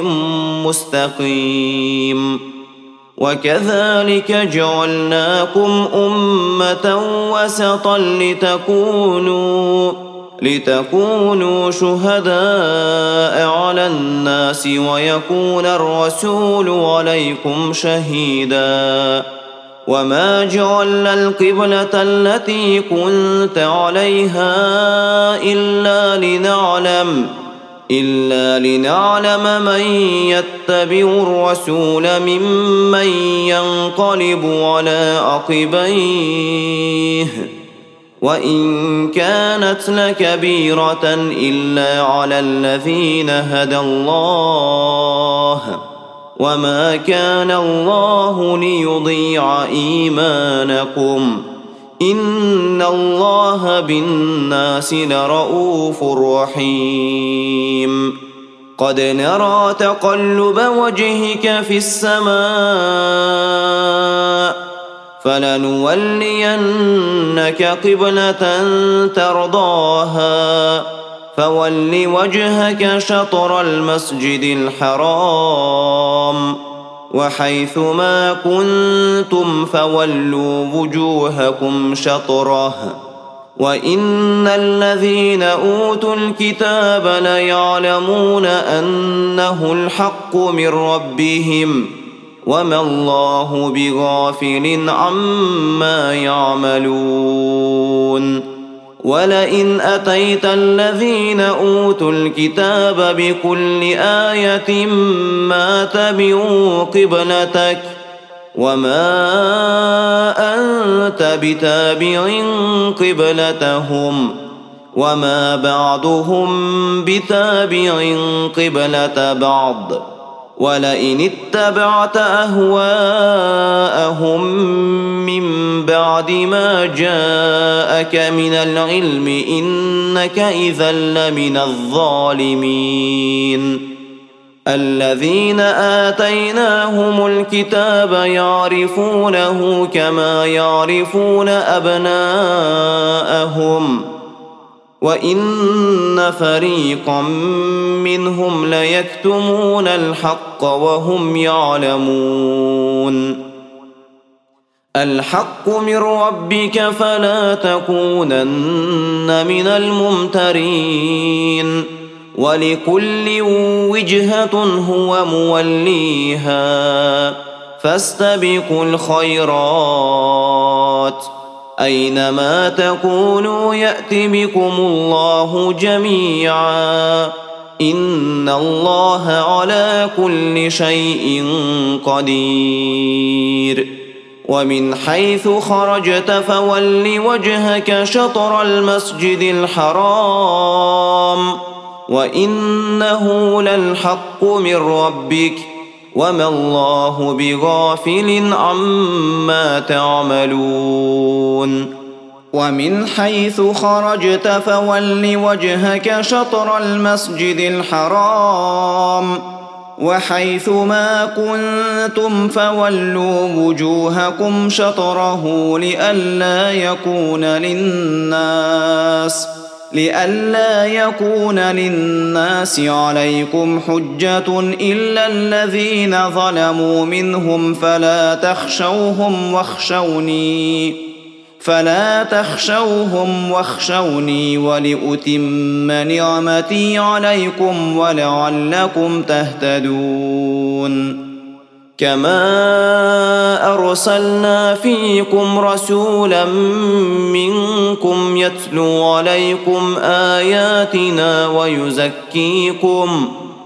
مستقيم وكذلك جعلناكم أمة وسطا لتكونوا لتكونوا شهداء على الناس ويكون الرسول عليكم شهيدا وما جعلنا القبلة التي كنت عليها إلا لنعلم إلا لنعلم من يتبع الرسول ممن ينقلب على عقبيه وإن كانت لكبيرة إلا على الذين هدى الله وما كان الله ليضيع إيمانكم إن الله بالناس لرؤوف رحيم قد نرى تقلب وجهك في السماء فلنولينك قبلة ترضاها فول وجهك شطر المسجد الحرام وحيث ما كنتم فولوا وجوهكم شطره وإن الذين أوتوا الكتاب ليعلمون أنه الحق من ربهم وما الله بغافل عما يعملون ولئن أتيت الذين أوتوا الكتاب بكل آية ما تبعوا قبلتك وما أنت بتابع قبلتهم وما بعضهم بتابع قبلة بعض ولئن اتبعت أهواءهم من بعد ما جاءك من العلم إنك إذا لمن الظالمين الذين آتيناهم الكتاب يعرفونه كما يعرفون أبناءهم وإن فريقا منهم ليكتمون الحق وهم يعلمون الحق من ربك فلا تكونن من الممترين ولكل وجهة هو موليها فاستبقوا الخيرات أينما تكونوا يأت بكم الله جميعا إن الله على كل شيء قدير ومن حيث خرجت فول وجهك شطر المسجد الحرام وإنه للحق من ربك وما الله بغافل عما تعملون ومن حيث خرجت فول وجهك شطر المسجد الحرام وحيث ما كنتم فولوا وجوهكم شطره لئلا يكون للناس لئلا يكون للناس عليكم حجة إلا الذين ظلموا منهم فلا تخشوهم واخشوني فلا تخشوهم واخشوني ولأتم نعمتي عليكم ولعلكم تهتدون كما أرسلنا فيكم رسولا منكم يتلو عليكم آياتنا ويزكيكم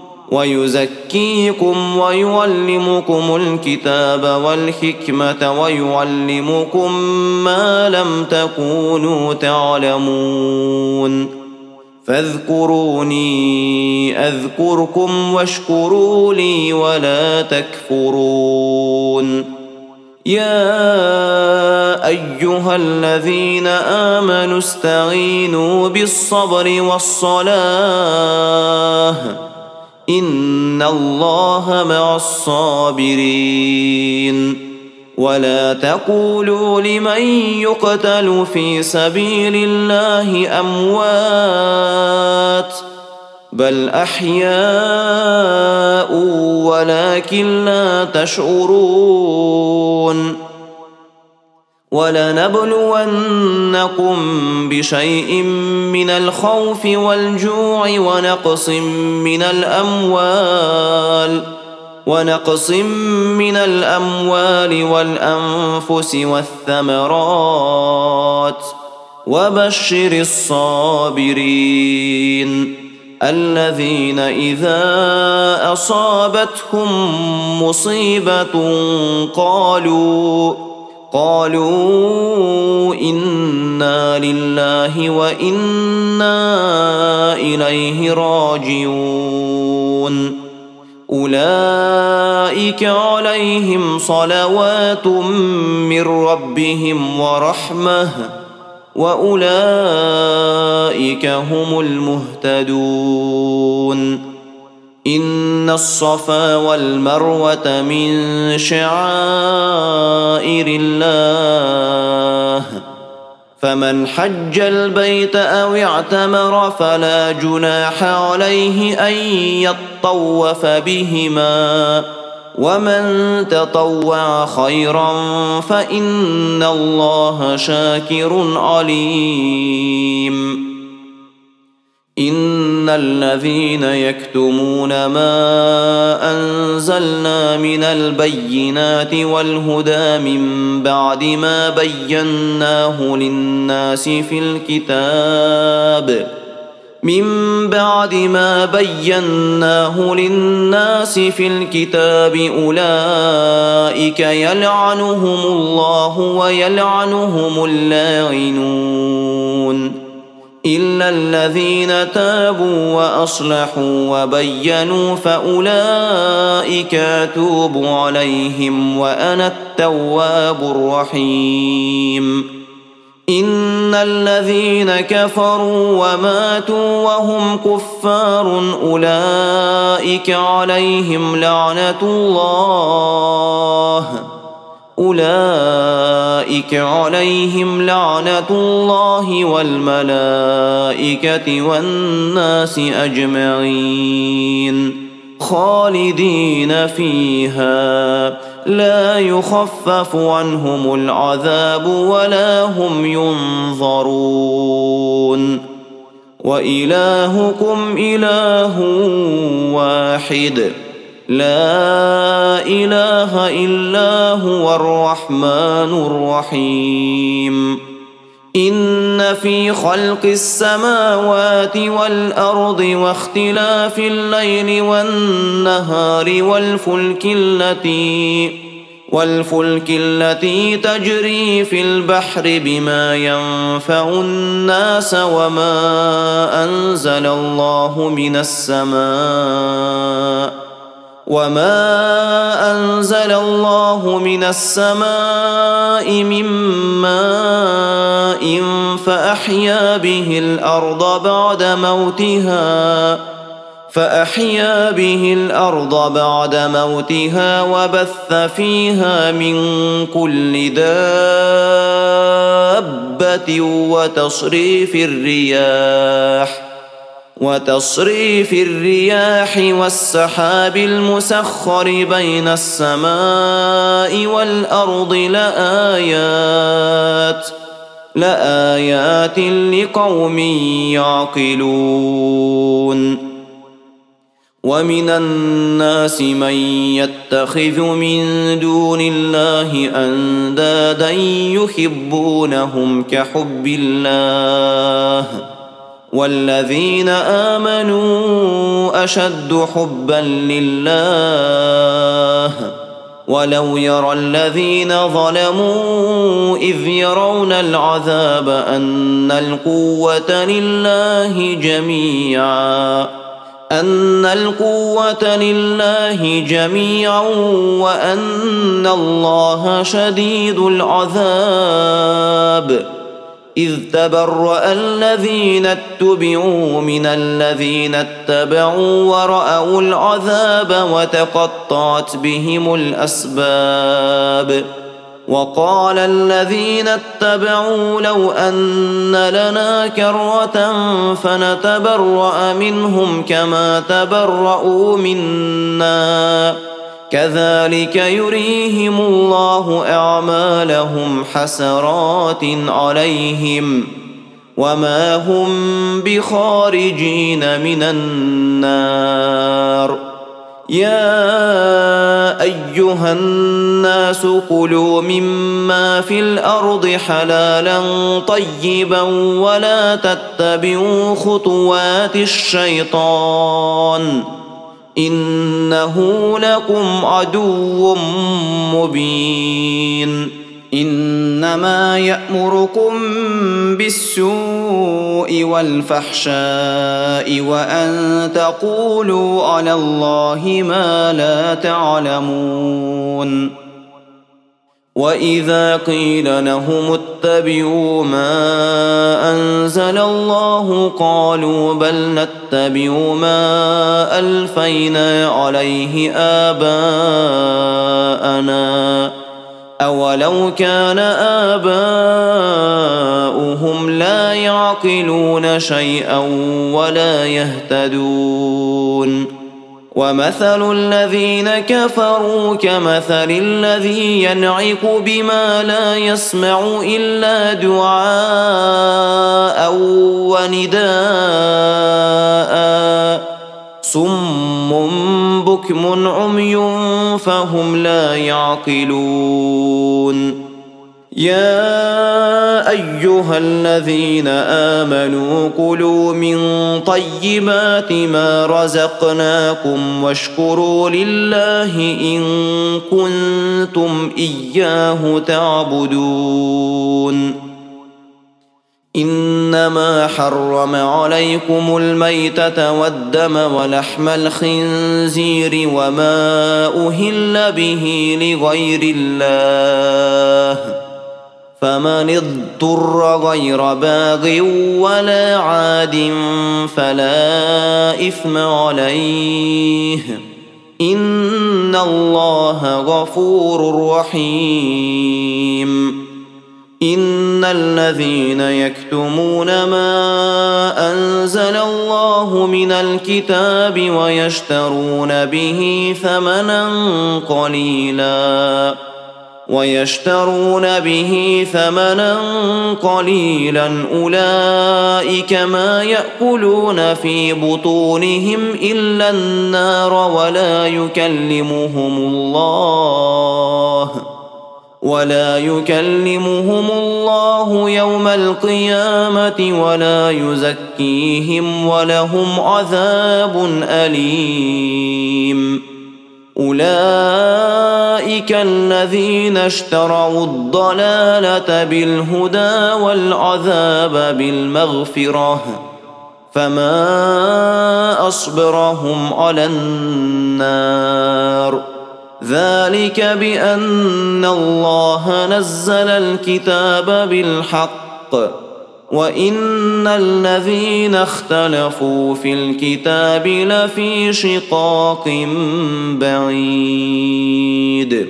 ويزكيكم ويعلمكم الكتاب والحكمة ويعلمكم ما لم تكونوا تعلمون فاذكروني أذكركم واشكروا لي ولا تكفرون يا أيها الذين آمنوا استعينوا بالصبر والصلاة إن الله مع الصابرين ولا تقولوا لمن يقتل في سبيل الله أموات بل أحياء ولكن لا تشعرون ولنبلونكم بشيء من الخوف والجوع ونقص من الأموال ونقص من الأموال والأنفس والثمرات وبشر الصابرين الذين إذا أصابتهم مصيبة قالوا قالوا إنا لله وإنا إليه راجعون أولئك عليهم صلوات من ربهم ورحمة وأولئك هم المهتدون إن الصفا والمروة من شعائر الله فمن حج البيت أو اعتمر فلا جناح عليه أن يطوف بهما ومن تطوع خيرا فإن الله شاكر عليم إن الذين يكتمون ما أنزلنا من البينات والهدى من بعد ما بيناه للناس في الكتاب من بعد ما بيناه للناس في الكتاب أولئك يلعنهم الله ويلعنهم اللاعنون إلا الذين تابوا وأصلحوا وبينوا فأولئك أتوب عليهم وأنا التواب الرحيم إن الذين كفروا وماتوا وهم كفار أولئك عليهم لعنة الله أولئك عليهم لعنة الله والملائكة والناس أجمعين خالدين فيها لا يخفف عنهم العذاب ولا هم ينظرون وإلهكم إله واحد لا إله إلا هو الرحمن الرحيم إن في خلق السماوات والأرض واختلاف الليل والنهار والفلك التي والفلك التي تجري في البحر بما ينفع الناس وما أنزل الله من السماء وما أنزل الله من السماء من ماء فأحيا به الأرض بعد موتها فأحيا به الأرض بعد موتها وبث فيها من كل دابة وتصريف الرياح وتصريف الرياح والسحاب المسخر بين السماء والأرض لآيات لآيات لقوم يعقلون ومن الناس من يتخذ من دون الله أندادا يحبونهم كحب الله والذين آمنوا أشد حبا لله ولو يرى الذين ظلموا إذ يرون العذاب أن القوة لله جميعا أن القوة لله جميعا وأن الله شديد العذاب إذ تبرأ الذين اتبعوا من الذين اتبعوا ورأوا العذاب وتقطعت بهم الأسباب وقال الذين اتبعوا لو أن لنا كرة فنتبرأ منهم كما تبرأوا منا كذلك يريهم الله أعمالهم حسرات عليهم وما هم بخارجين من النار يا أيها الناس كلوا مما في الأرض حلالا طيبا ولا تتبعوا خطوات الشيطان إنه لكم عدو مبين إنما يأمركم بالسوء والفحشاء وأن تقولوا على الله ما لا تعلمون وإذا قيل لهم اتبعوا ما أنزل الله قالوا بل نتبع ما ألفينا عليه آباءنا أولو كان آباؤهم لا يعقلون شيئا ولا يهتدون ومثل الذين كفروا كمثل الذي ينعق بما لا يسمع إلا دعاء ونداء بكم عمي فهم لا يعقلون يا أيها الذين آمنوا كلوا من طيبات ما رزقناكم واشكروا لله إن كنتم إياه تعبدون إنما حرم عليكم الميتة والدم ولحم الخنزير وما أهل به لغير الله فمن اضطر غير باغ ولا عاد فلا إثم عليه إن الله غفور رحيم إن الذين يكتمون ما أنزل الله من الكتاب ويشترون به ثمنا قليلا ويشترون به ثمنا قليلا أولئك ما يأكلون في بطونهم إلا النار ولا يكلمهم الله ولا يكلمهم الله يوم القيامة ولا يزكيهم ولهم عذاب أليم أولئك الذين اشتروا الضلالة بالهدى والعذاب بالمغفرة فما أصبرهم على النار ذلك بأن الله نزل الكتاب بالحق وإن الذين اختلفوا في الكتاب لفي شقاق بعيد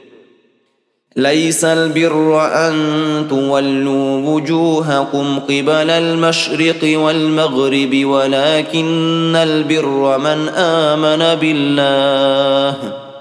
ليس البر أن تولوا وجوهكم قبل المشرق والمغرب ولكن البر من آمن بالله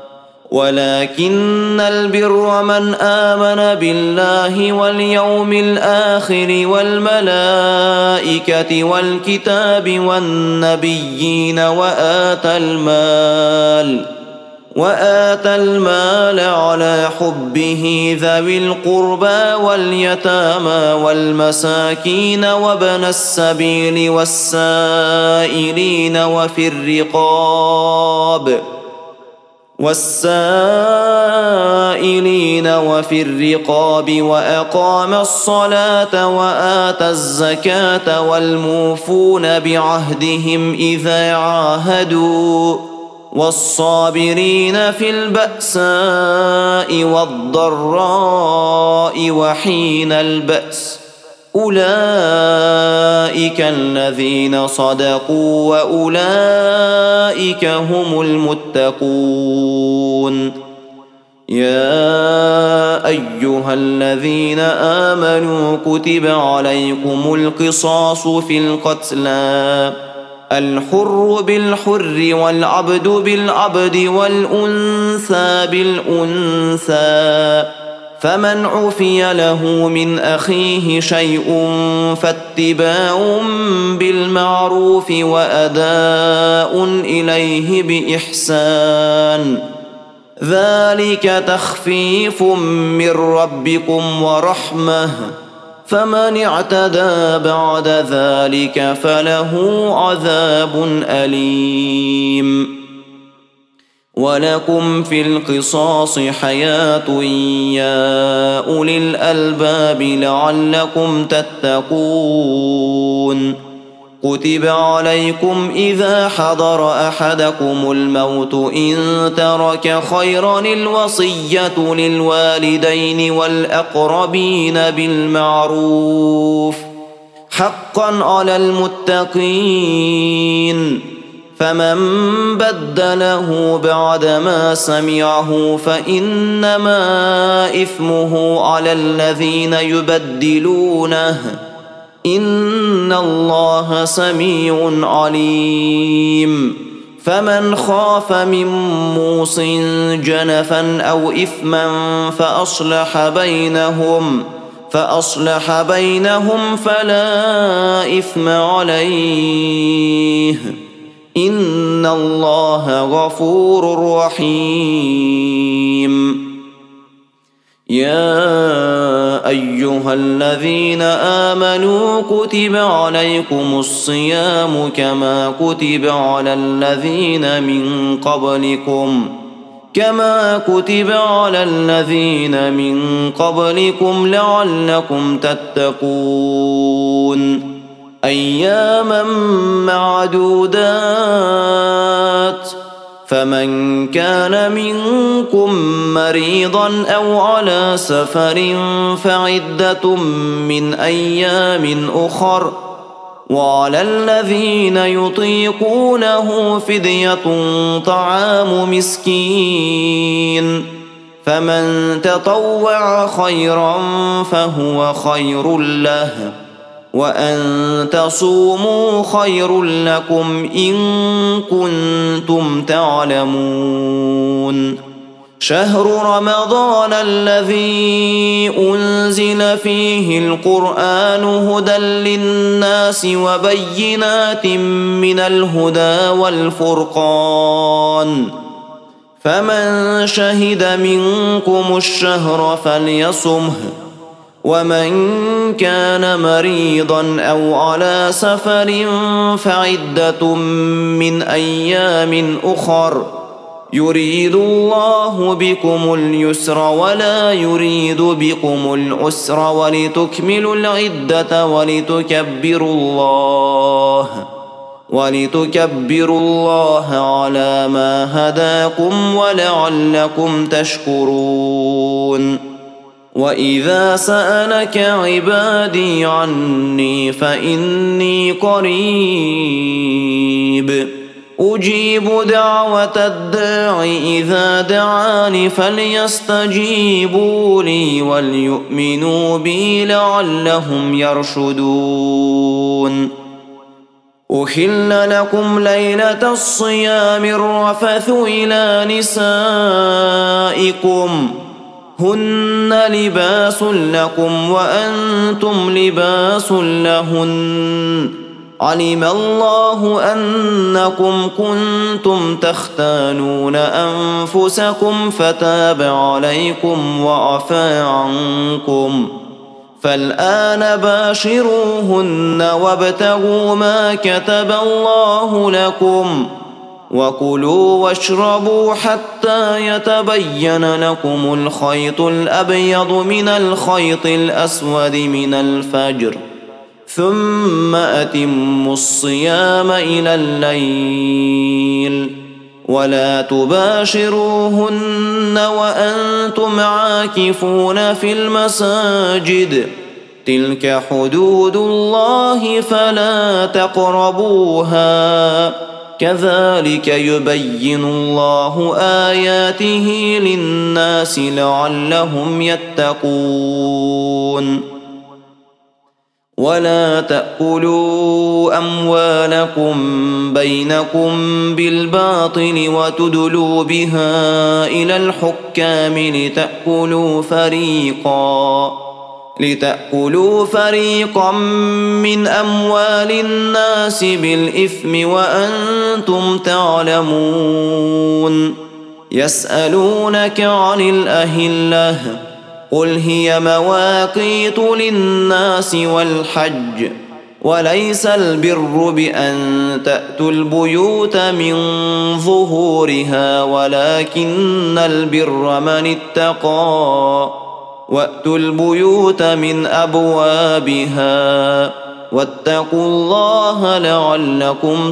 ولكن البر من آمن بالله واليوم الآخر والملائكة والكتاب والنبيين وآتى المال وآتى المال على حبه ذوي القربى واليتامى والمساكين وابن السبيل والسائلين وفي الرقاب والسائلين وفي الرقاب وأقام الصلاة وآتى الزكاة والموفون بعهدهم إذا عاهدوا والصابرين في البأساء والضراء وحين البأس أولئك الذين صدقوا وأولئك هم المتقون يا أيها الذين آمنوا كتب عليكم القصاص في القتلى الحر بالحر والعبد بالعبد والأنثى بالأنثى فمن عفي له من أخيه شيء فاتباع بالمعروف وأداء إليه بإحسان ذلك تخفيف من ربكم ورحمة فمن اعتدى بعد ذلك فله عذاب أليم ولكم في القصاص حياة يا أولي الألباب لعلكم تتقون كتب عليكم إذا حضر أحدكم الموت إن ترك خيرا الوصية للوالدين والأقربين بالمعروف حقا على المتقين فمن بدله بعدما سمعه فإنما إثمه على الذين يبدلونه إن الله سميع عليم فمن خاف من موص جنفا أو إثما فأصلح بينهم فأصلح بينهم فلا إثم عليه إن الله غفور رحيم. يا أيها الذين آمنوا كتب عليكم الصيام كما كتب على الذين من قبلكم كما كتب على الذين من قبلكم لعلكم تتقون أياما معدودات فمن كان منكم مريضا أو على سفر فعدة من أيام أخر وعلى الذين يطيقونه فدية طعام مسكين فمن تطوع خيرا فهو خير له وأن تصوموا خير لكم إن كنتم تعلمون. شهر رمضان الذي أنزل فيه القرآن هدى للناس وبينات من الهدى والفرقان فمن شهد منكم الشهر فليصمه ومن كان مريضا أو على سفر فعدة من أيام أخر يريد الله بكم اليسر ولا يريد بكم العسر ولتكملوا العدة ولتكبروا الله ولتكبروا الله على ما هداكم ولعلكم تشكرون. وإذا سألك عبادي عني فإني قريب أجيب دعوة الداع إذا دعاني فليستجيبوا لي وليؤمنوا بي لعلهم يرشدون. أحل لكم ليلة الصيام الرفث إلى نسائكم هن لباس لكم وأنتم لباس لهن علم الله أنكم كنتم تختانون أنفسكم فتاب عليكم وعفى عنكم فالآن باشروهن وابتغوا ما كتب الله لكم وكلوا واشربوا حتى يتبين لكم الخيط الأبيض من الخيط الأسود من الفجر ثم أتموا الصيام إلى الليل ولا تباشروهن وأنتم عاكفون في المساجد تلك حدود الله فلا تقربوها كذلك يبين الله آياته للناس لعلهم يتقون. ولا تأكلوا أموالكم بينكم بالباطل وتدلوا بها إلى الحكام لتأكلوا فريقا لتأكلوا فريقا من أموال الناس بالإثم وأنتم تعلمون. يسألونك عن الأهلة قل هي مواقيت للناس والحج وليس البر بأن تأتوا البيوت من ظهورها ولكن البر من اتقى وأتوا البيوت من أبوابها واتقوا الله لعلكم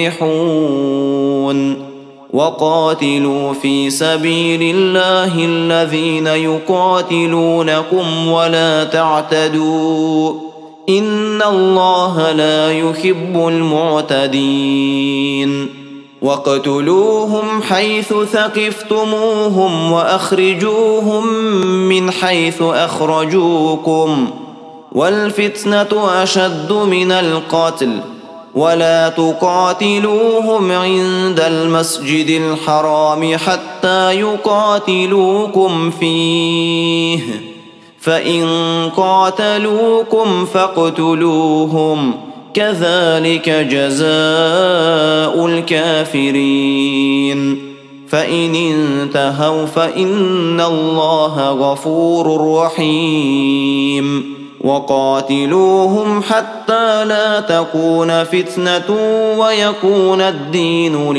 تفلحون. وقاتلوا في سبيل الله الذين يقاتلونكم ولا تعتدوا إن الله لا يحب المعتدين. واقتلوهم حيث ثقفتموهم وأخرجوهم من حيث أخرجوكم والفتنة أشد من القتل ولا تقاتلوهم عند المسجد الحرام حتى يقاتلوكم فيه فإن قاتلوكم فاقتلوهم كذلك جزاء الكافرين فإن انتهوا فإن الله غفور رحيم وقاتلوهم حتى لا تكون فتنة ويكون الدين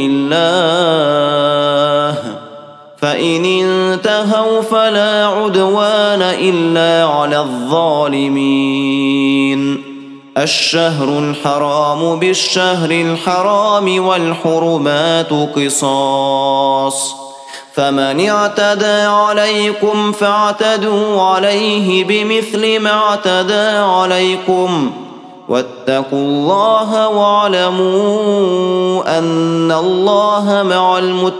لله فإن انتهوا فلا عدوان إلا على الظالمين الشهر الحرام بالشهر الحرام والحرمات قصاص فمن اعتدى عليكم فاعتدوا عليه بمثل ما اعتدى عليكم واتقوا الله واعلموا أن الله مع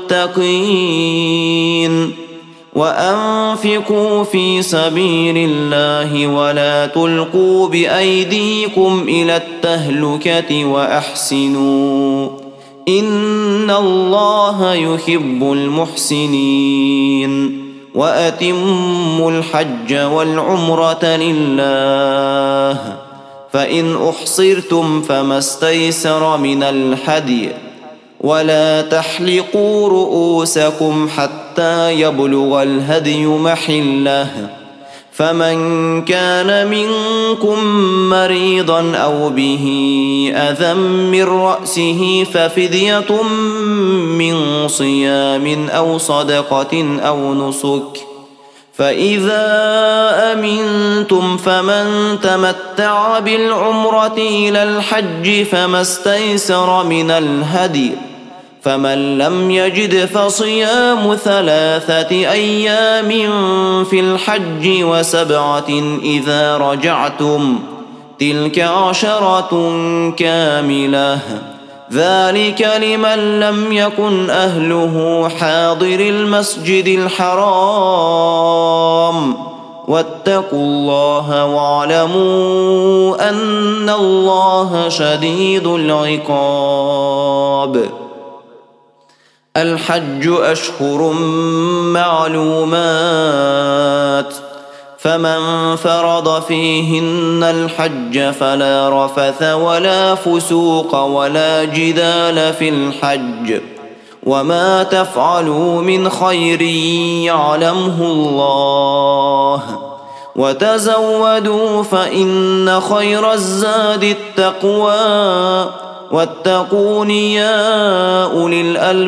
المتقين وأنفقوا في سبيل الله ولا تلقوا بأيديكم إلى التهلكة وأحسنوا إن الله يحب المحسنين وأتموا الحج والعمرة لله فإن أحصرتم فما استيسر من الهدي ولا تحلقوا رؤوسكم حتى يبلغ الهدي محله فمن كان منكم مريضا أو به أذى من رأسه ففدية من صيام أو صدقة أو نسك فإذا أمنتم فمن تمتع بالعمرة إلى الحج فما استيسر من الهدي فمن لم يجد فصيام ثلاثة أيام في الحج وسبعة إذا رجعتم تلك عشرة كاملة ذلك لمن لم يكن أهله حاضر المسجد الحرام واتقوا الله واعلموا أن الله شديد العقاب الحج أشهر معلومات فمن فرض فيهن الحج فلا رفث ولا فسوق ولا جدال في الحج وما تفعلوا من خير يعلمه الله وتزودوا فإن خير الزاد التقوى واتقون يا أولي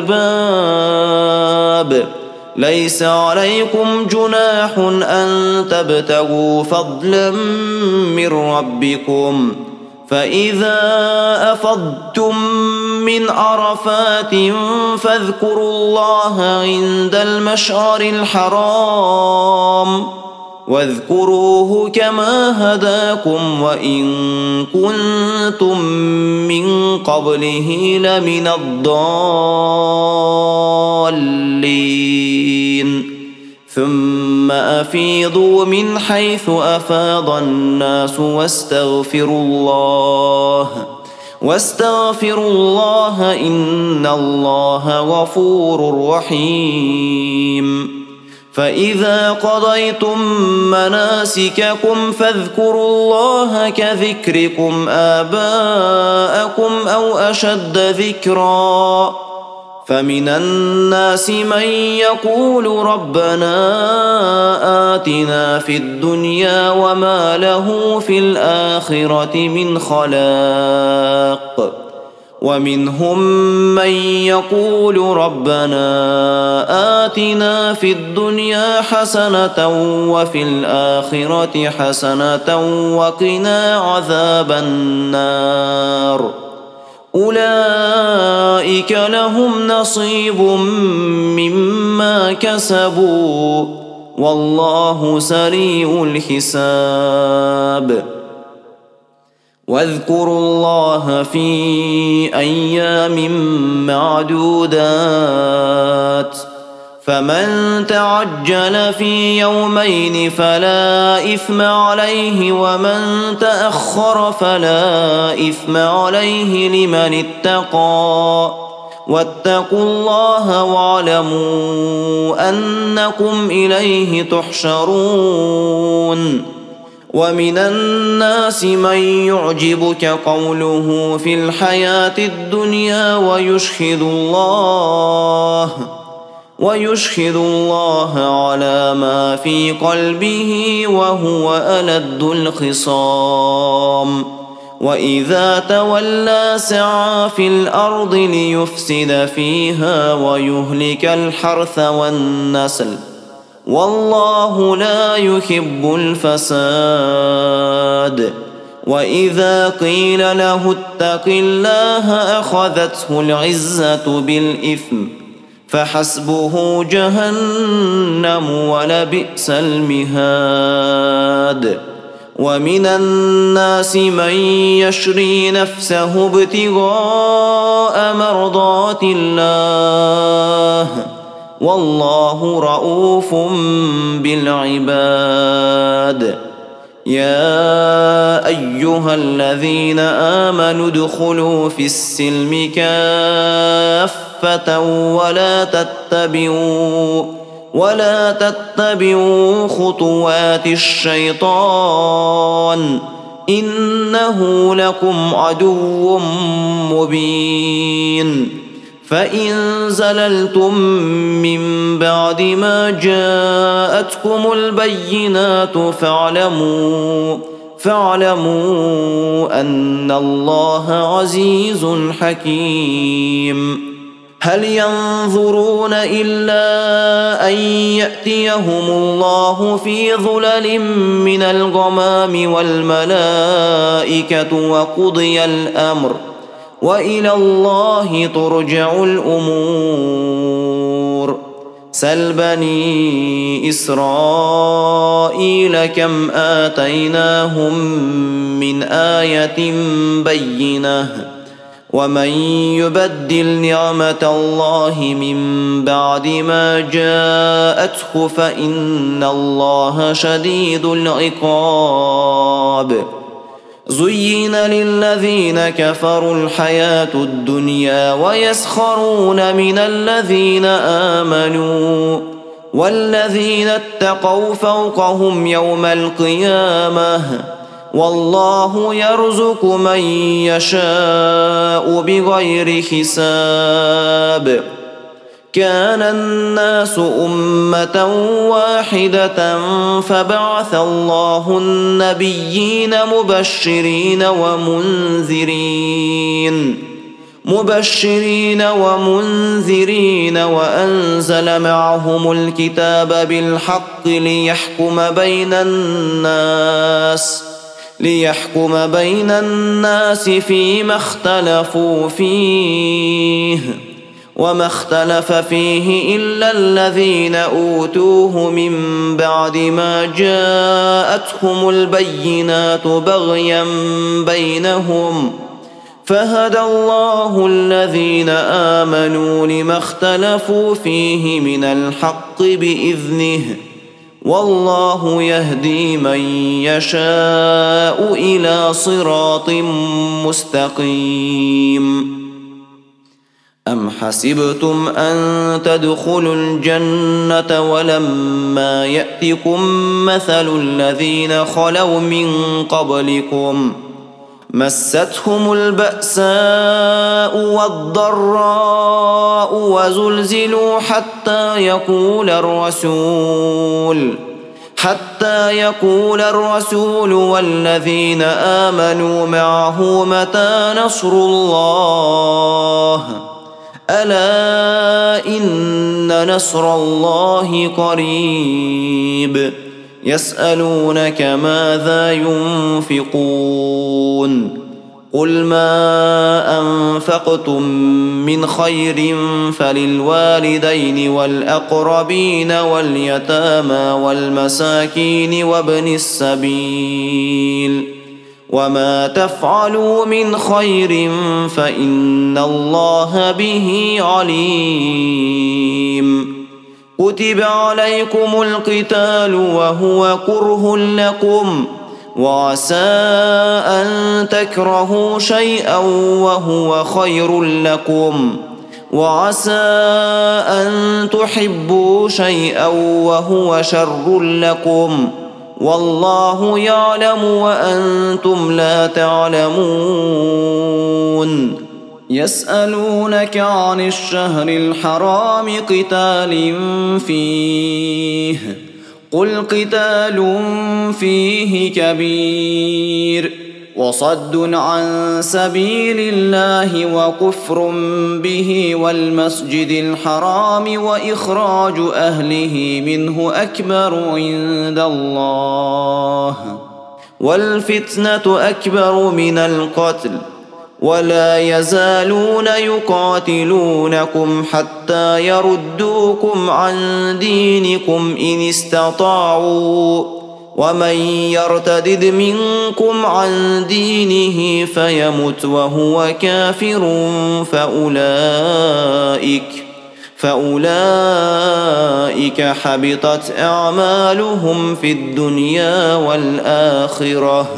الألباب ليس عليكم جناح أن تبتغوا فضلا من ربكم فإذا أفضتم من عرفات فاذكروا الله عند المشعر الحرام واذكروه كما هداكم وإن كنتم من قبله لمن الضالين ثم أفيضوا من حيث أفاض الناس واستغفروا الله واستغفروا الله إن الله غفور رحيم فإذا قضيتم مناسككم فاذكروا الله كذكركم آباءكم أو أشد ذكرا فمن الناس من يقول ربنا آتنا في الدنيا وما له في الآخرة من خلاق ومنهم من يقول ربنا آتنا في الدنيا حسنة وفي الآخرة حسنة وقنا عذاب النار أولئك لهم نصيب مما كسبوا والله سريع الحساب واذكروا الله في أيام معدودات فمن تعجل في يومين فلا إثم عليه ومن تأخر فلا إثم عليه لمن اتقى واتقوا الله واعلموا أنكم إليه تحشرون ومن الناس من يعجبك قوله في الحياة الدنيا ويشهد الله ويشهد الله على ما في قلبه وهو ألد الخصام وإذا تولى سعى في الأرض ليفسد فيها ويهلك الحرث والنسل والله لا يحب الفساد وإذا قيل له اتق الله أخذته العزة بالإثم فحسبه جهنم ولبئس المهاد ومن الناس من يشري نفسه ابتغاء مرضات الله والله رؤوف بالعباد يا أيها الذين آمنوا ادخلوا في السلم كافة ولا تتبعوا ولا تتبعوا خطوات الشيطان إنه لكم عدو مبين فإن زللتم من بعد ما جاءتكم البينات فاعلموا فاعلموا أن الله عزيز حكيم هل ينظرون إلا أن يأتيهم الله في ظلل من الغمام والملائكة وقضي الأمر وإلى الله ترجع الأمور سل بني إسرائيل كم آتيناهم من آية بينة ومن يبدل نعمة الله من بعد ما جاءته فإن الله شديد العقاب زين للذين كفروا الحياة الدنيا ويسخرون من الذين آمنوا والذين اتقوا فوقهم يوم القيامة والله يرزق من يشاء بغير حساب كان الناس أمة واحدة فبعث الله النبيين مبشرين ومنذرين مبشرين ومنذرين وأنزل معهم الكتاب بالحق ليحكم بين الناس ليحكم بين الناس فيما اختلفوا فيه وما اختلف فيه إلا الذين أوتوه من بعد ما جاءتهم البينات بغيا بينهم فهدى الله الذين آمنوا لما اختلفوا فيه من الحق بإذنه والله يهدي من يشاء إلى صراط مستقيم أم حسبتم أن تدخلوا الجنة ولما يأتكم مثل الذين خلوا من قبلكم مستهم البأساء والضراء وزلزلوا حتى يقول الرسول حتى يقول الرسول والذين آمنوا معه متى نصر الله ألا إن نصر الله قريب يسألونك ماذا ينفقون قل ما أنفقتم من خير فللوالدين والأقربين واليتامى والمساكين وابن السبيل وما تفعلوا من خير فإن الله به عليم كتب عليكم القتال وهو كره لكم وعسى أن تكرهوا شيئا وهو خير لكم وعسى أن تحبوا شيئا وهو شر لكم والله يعلم وأنتم لا تعلمون. يسألونك عن الشهر الحرام قتال فيه قل قتال فيه كبير وصد عن سبيل الله وكفر به والمسجد الحرام وإخراج أهله منه أكبر عند الله والفتنة أكبر من القتل ولا يزالون يقاتلونكم حتى يردوكم عن دينكم إن استطاعوا ومن يرتدد منكم عن دينه فيمت وهو كافر فأولئك فأولئك حبطت أعمالهم في الدنيا والآخرة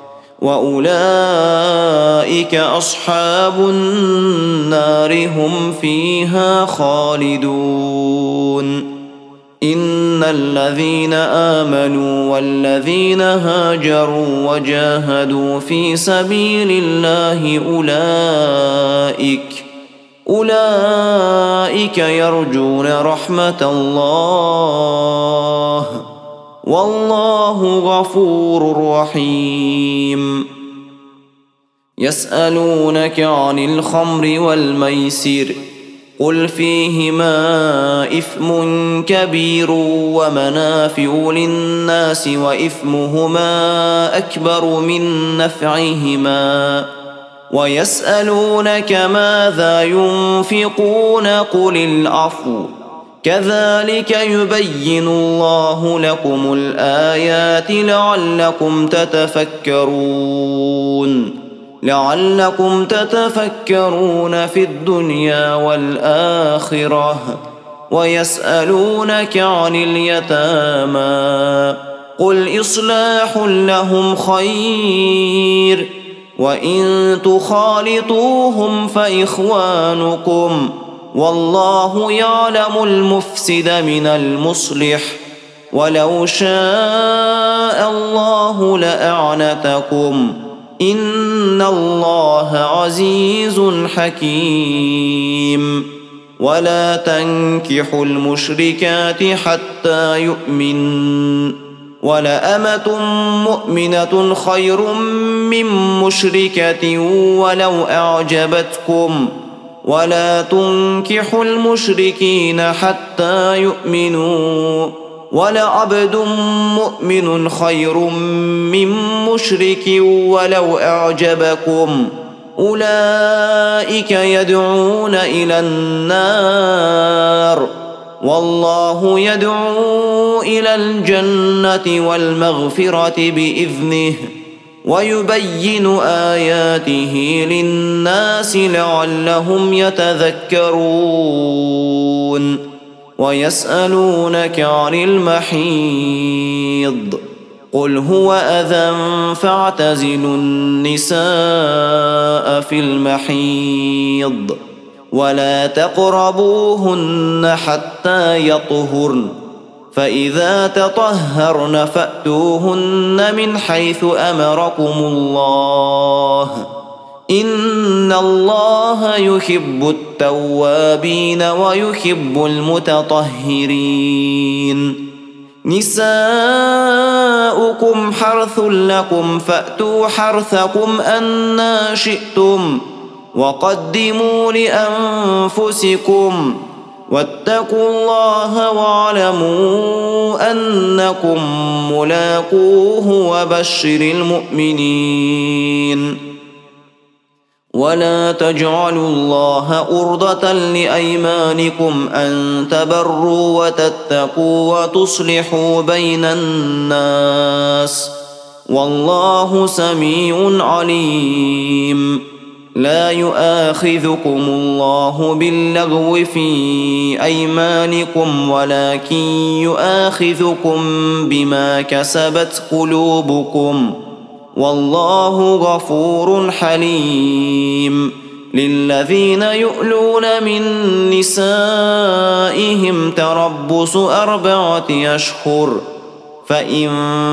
وأولئك أصحاب النار هم فيها خالدون. إن الذين آمنوا والذين هاجروا وجاهدوا في سبيل الله أولئك أولئك يرجون رحمة الله والله غفور رحيم. يسألونك عن الخمر والميسر قل فيهما إثم كبير ومنافع للناس وإثمهما أكبر من نفعهما ويسألونك ماذا ينفقون قل العفو كذلك يبين الله لكم الآيات لعلكم تتفكرون لعلكم تتفكرون في الدنيا والآخرة. ويسألونك عن اليتامى قل إصلاح لهم خير وإن تخالطوهم فإخوانكم والله يعلم المفسد من المصلح ولو شاء الله لأعنتكم إن الله عزيز حكيم. ولا تنكحوا المشركات حتى يؤمن ولأمة مؤمنة خير من مشركة ولو أعجبتكم ولا تنكحوا المشركين حتى يؤمنوا ولعبد مؤمن خير من مشرك ولو أعجبكم أولئك يدعون إلى النار والله يدعو إلى الجنة والمغفرة بإذنه ويبين آياته للناس لعلهم يتذكرون. ويسألونك عن المحيض قل هو أذى فاعتزلوا النساء في المحيض ولا تقربوهن حتى يطهرن فإذا تطهرن فأتوهن من حيث أمركم الله إن الله يحب التوابين ويحب المتطهرين. نساؤكم حرث لكم فأتوا حرثكم أنى شئتم وقدموا لأنفسكم واتقوا الله واعلموا أنكم ملاقوه وبشر المؤمنين. ولا تجعلوا الله أرضة لأيمانكم أن تبروا وتتقوا وتصلحوا بين الناس والله سميع عليم. لا يؤاخذكم الله باللغو في أيمانكم ولكن يؤاخذكم بما كسبت قلوبكم والله غفور حليم. للذين يؤلون من نسائهم تربص أربعة أشهر فإن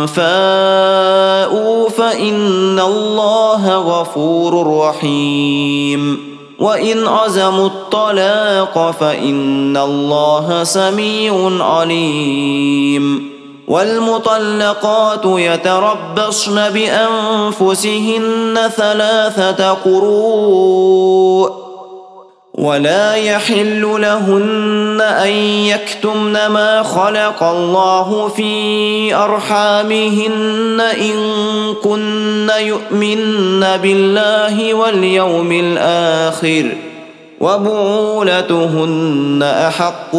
فاءوا فإن الله غفور رحيم وإن عزموا الطلاق فإن الله سميع عليم والمطلقات يتربصن بأنفسهن ثلاثة قروء ولا يحل لهن أن يكتمن ما خلق الله في أرحامهن إن كن يؤمن بالله واليوم الآخر وبعولتهن أحق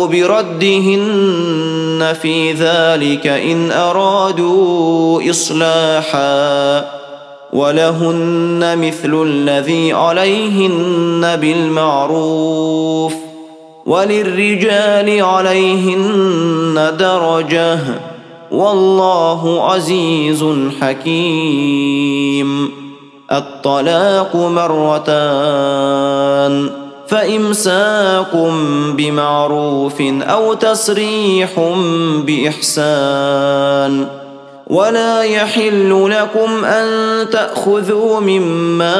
بردهن في ذلك إن أرادوا إصلاحا ولهن مثل الذي عليهن بالمعروف وللرجال عليهن درجة والله عزيز حكيم. الطلاق مرتان فإمساك بمعروف أو تسريح بإحسان ولا يحل لكم أن تأخذوا مما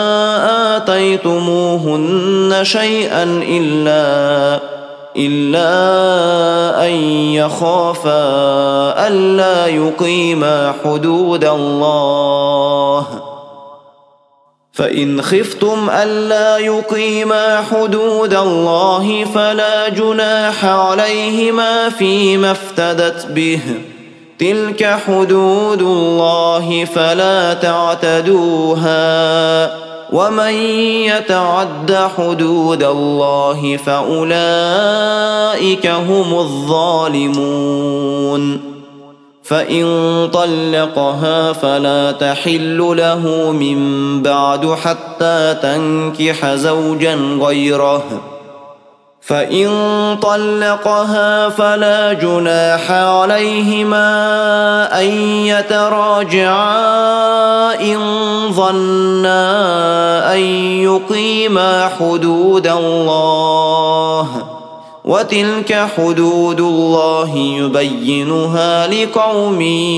آتيتموهن شيئا إلا إلا أن يخافا ألا يقيما حدود الله فإن خفتم ألا يقيما حدود الله فلا جناح عليهما فيما افتدت به تلك حدود الله فلا تعتدوها ومن يتعد حدود الله فأولئك هم الظالمون. فإن طلقها فلا تحل له من بعد حتى تنكح زوجا غيره فإن طلقها فلا جناح عليهما أن يتراجعا إن ظنا أن يقيما حدود الله وتلك حدود الله يبينها لقوم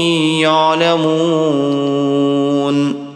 يعلمون.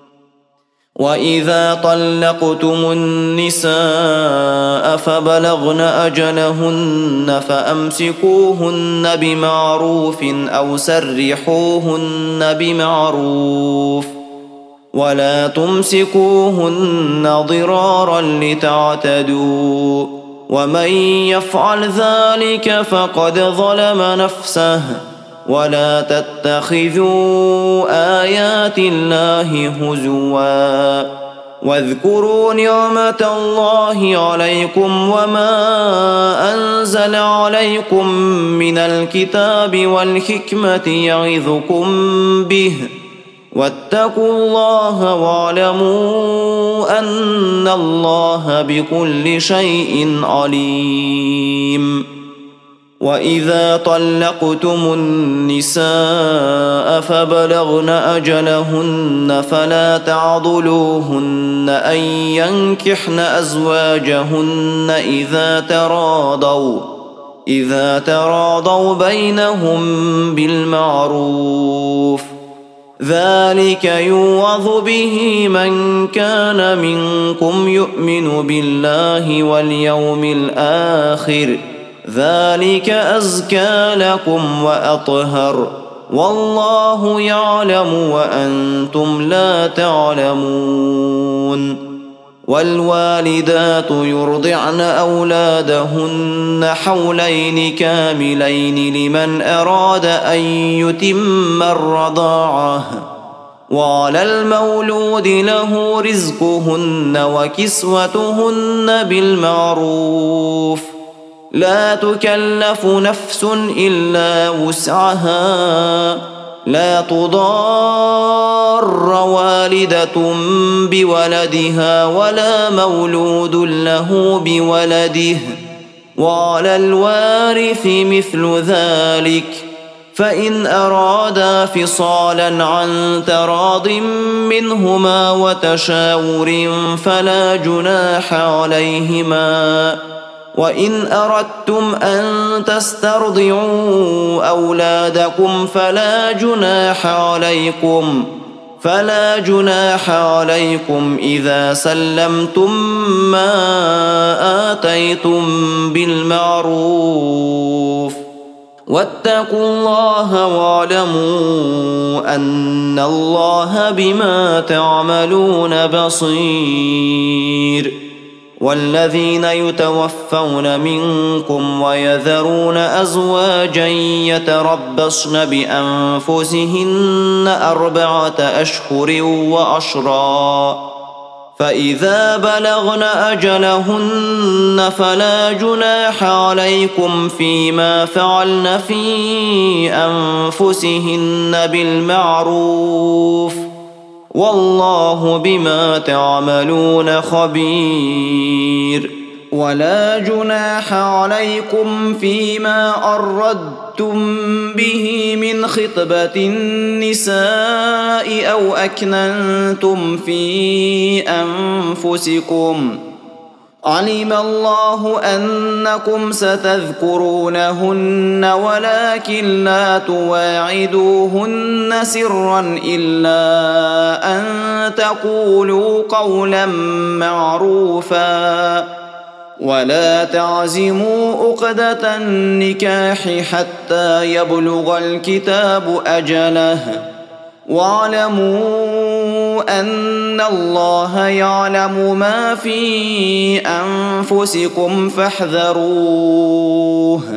وإذا طلقتم النساء فبلغن أجلهن فأمسكوهن بمعروف أو سرحوهن بمعروف ولا تمسكوهن ضرارا لتعتدوا ومن يفعل ذلك فقد ظلم نفسه ولا تتخذوا آيات الله هزوا واذكروا نعمة الله عليكم وما أنزل عليكم من الكتاب والحكمة يعظكم به واتقوا الله واعلموا أن الله بكل شيء عليم. وإذا طلقتم النساء فبلغن أجلهن فلا تعضلوهن أن ينكحن أزواجهن إذا تراضوا إذا تراضوا بينهم بالمعروف ذلك يوعظ به من كان منكم يؤمن بالله واليوم الآخر ذلك أزكى لكم وأطهر والله يعلم وأنتم لا تعلمون. والوالدات يرضعن أولادهن حولين كاملين لمن أراد أن يتم الرضاعة وعلى المولود له رزقهن وكسوتهن بالمعروف لا تكلف نفس إلا وسعها لا تضار والدة بولدها ولا مولود له بولده وعلى الوارث مثل ذلك فإن أرادا فصالا عن تراض منهما وتشاور فلا جناح عليهما وإن أردتم أن تسترضعوا أولادكم فلا جناح عليكم فلا جناح عليكم إذا سلمتم ما آتيتم بالمعروف واتقوا الله واعلموا أن الله بما تعملون بصير. والذين يتوفون منكم ويذرون أزواجا يتربصن بأنفسهن أربعة أشهر وعشرا فإذا بلغن أجلهن فلا جناح عليكم فيما فعلن في أنفسهن بالمعروف والله بما تعملون خبير. ولا جناح عليكم فيما أردتم به من خطبة النساء أو أكننتم في أنفسكم علم الله أنكم ستذكرونهن ولكن لا تواعدوهن سرا إلا أن تقولوا قولا معروفا ولا تعزموا عقدة النكاح حتى يبلغ الكتاب أجله واعلموا أن الله يعلم ما في أنفسكم فاحذروه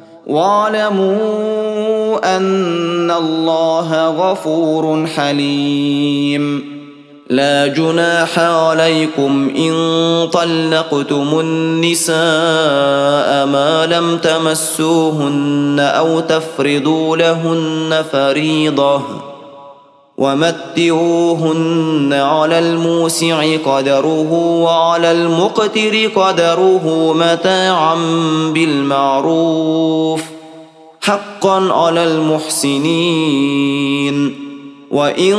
واعلموا أن الله غفور حليم. لا جناح عليكم إن طلقتم النساء ما لم تمسوهن أو تفرضوا لهن فريضة ومتعوهن على الموسع قدره وعلى المقتر قدره متاعا بالمعروف حقا على المحسنين. وإن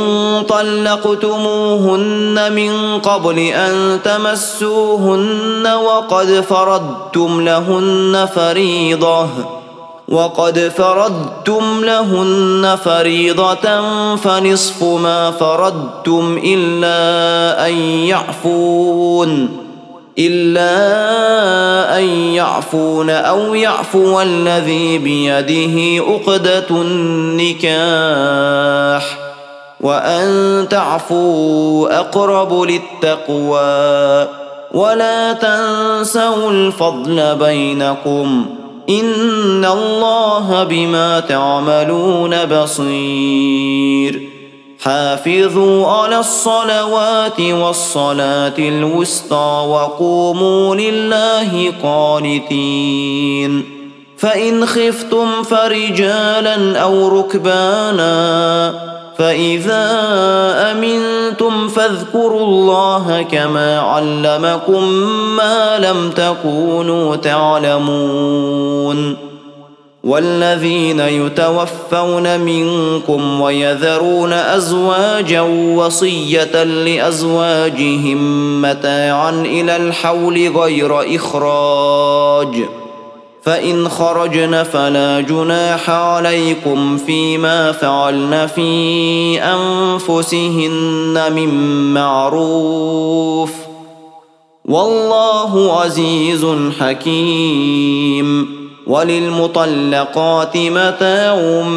طلقتموهن من قبل أن تمسوهن وقد فرضتم لهن فريضة وقد فرضتم لهن فريضة فنصف ما فرضتم إلا أن يعفون إلا أن يعفون أو يعفو الذي بيده عقدة النكاح وأن تعفوا أقرب للتقوى ولا تنسوا الفضل بينكم إن الله بما تعملون بصير. حافظوا على الصلوات والصلاة الوسطى وقوموا لله قانتين. فإن خفتم فرجالا أو ركبانا فإذا أمنتم فاذكروا الله كما علمكم ما لم تكونوا تعلمون. والذين يتوفون منكم ويذرون أزواجا وصية لأزواجهم متاعا إلى الحول غير إخراج فإن خرجن فلا جناح عليكم فيما فعلن في أنفسهن من معروف والله عزيز حكيم. وللمطلقات متاع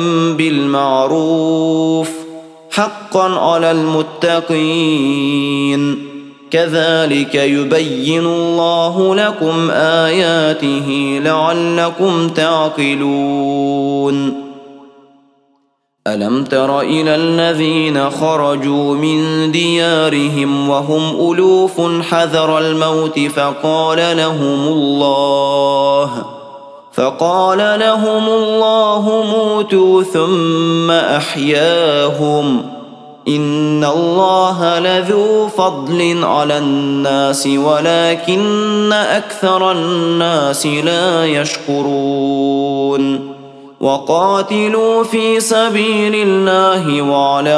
بالمعروف حقا على المتقين. كذلك يبين الله لكم آياته لعلكم تعقلون. ألم تر إلى الذين خرجوا من ديارهم وهم ألوف حذر الموت فقال لهم الله فقال لهم الله موتوا ثم أحياهم إن الله لذو فضل على الناس ولكن أكثر الناس لا يشكرون. وقاتلوا في سبيل الله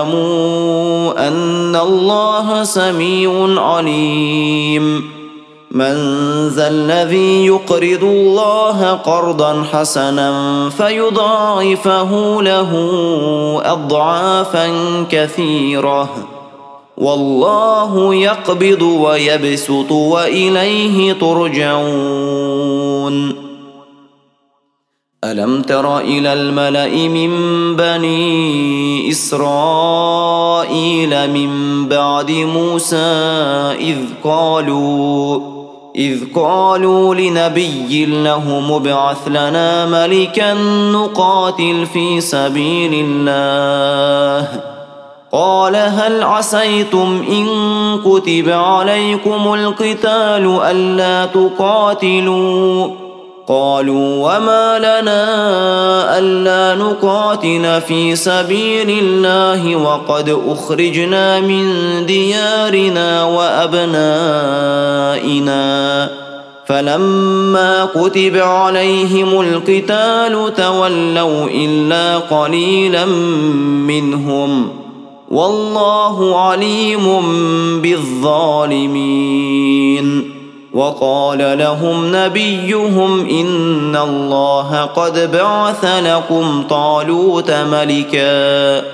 واعلموا أن الله سميع عليم. من ذا الذي يقرض الله قرضا حسنا فيضاعفه له أضعافا كثيرة والله يقبض ويبسط وإليه ترجعون ألم تر إلى الملأ من بني إسرائيل من بعد موسى إذ قالوا إذ قالوا لنبي له مبعث لنا ملكا نقاتل في سبيل الله قال هل عسيتم إن كتب عليكم القتال ألا تقاتلوا قالوا وما لنا ألا نقاتل في سبيل الله وقد أخرجنا من ديارنا وأبنائنا فلما كتب عليهم القتال تولوا إلا قليلا منهم والله عليم بالظالمين وقال لهم نبيهم إن الله قد بعث لكم طالوت ملكا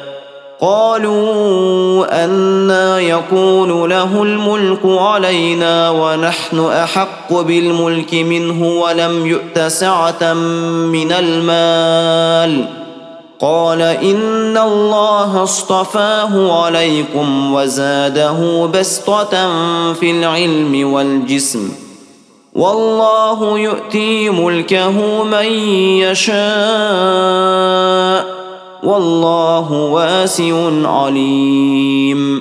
قالوا أنى يكون له الملك علينا ونحن أحق بالملك منه ولم يؤت سعة من المال قال إن الله اصطفاه عليكم وزاده بسطة في العلم والجسم والله يؤتي ملكه من يشاء والله واسع عليم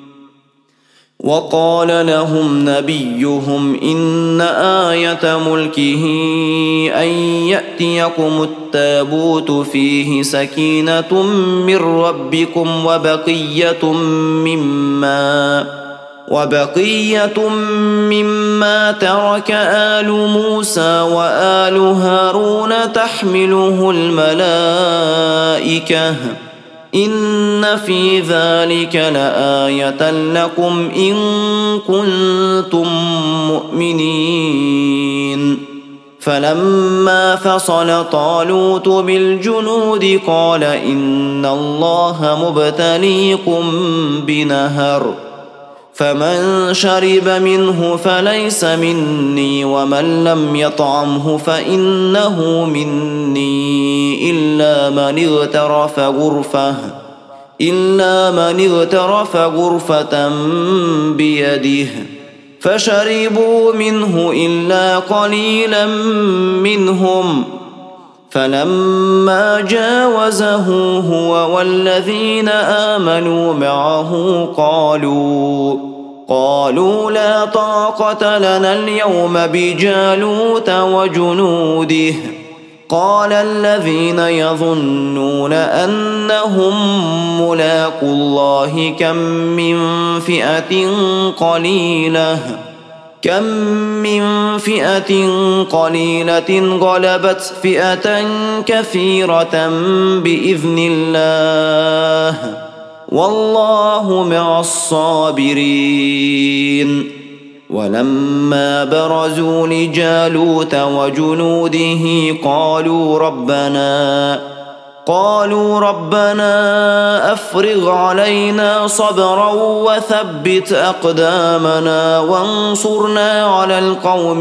وقال لهم نبيهم إن آية ملكه أن يأتيكم التابوت فيه سكينة من ربكم وبقية مما وبقية مما ترك آل موسى وآل هارون تحمله الملائكة إن في ذلك لآية لكم إن كنتم مؤمنين فلما فصل طالوت بالجنود قال إن الله مبتليكم بنهر فمن شرب منه فليس مني ومن لم يطعمه فإنه مني إلا من اغترف غرفة إلا من اغترف غرفة بيده فشربوا منه إلا قليلا منهم فلما جاوزه هو والذين آمنوا معه قالوا قالوا لا طاقة لنا اليوم بجالوت وجنوده قال الذين يظنون أنهم ملاقو الله كم من فئة قليلة كم من فئة قليلة غلبت فئة كثيرة بإذن الله والله مع الصابرين ولما برزوا لجالوت وجنوده قالوا ربنا قالوا ربنا أفرغ علينا صبرا وثبت أقدامنا وانصرنا على القوم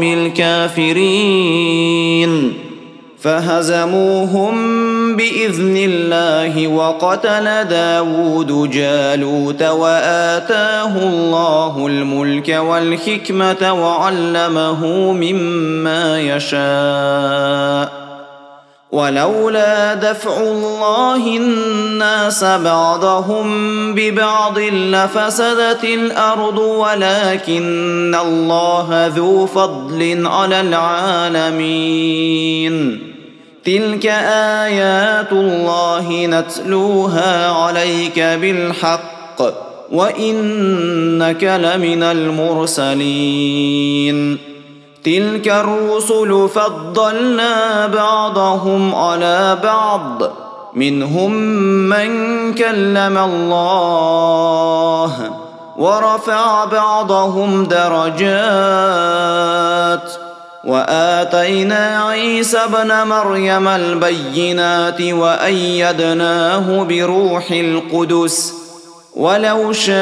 الكافرين فهزموهم بإذن الله وقتل داود جالوت وآتاه الله الملك والحكمة وعلمه مما يشاء ولولا دفع الله الناس بعضهم ببعض لفسدت الأرض ولكن الله ذو فضل على العالمين تلك آيات الله نتلوها عليك بالحق وإنك لمن المرسلين تلك الرسل فضلنا بعضهم على بعض منهم من كلم الله ورفع بعضهم درجات وآتينا عيسى ابن مريم البينات وأيدناه بروح القدس ولو شاء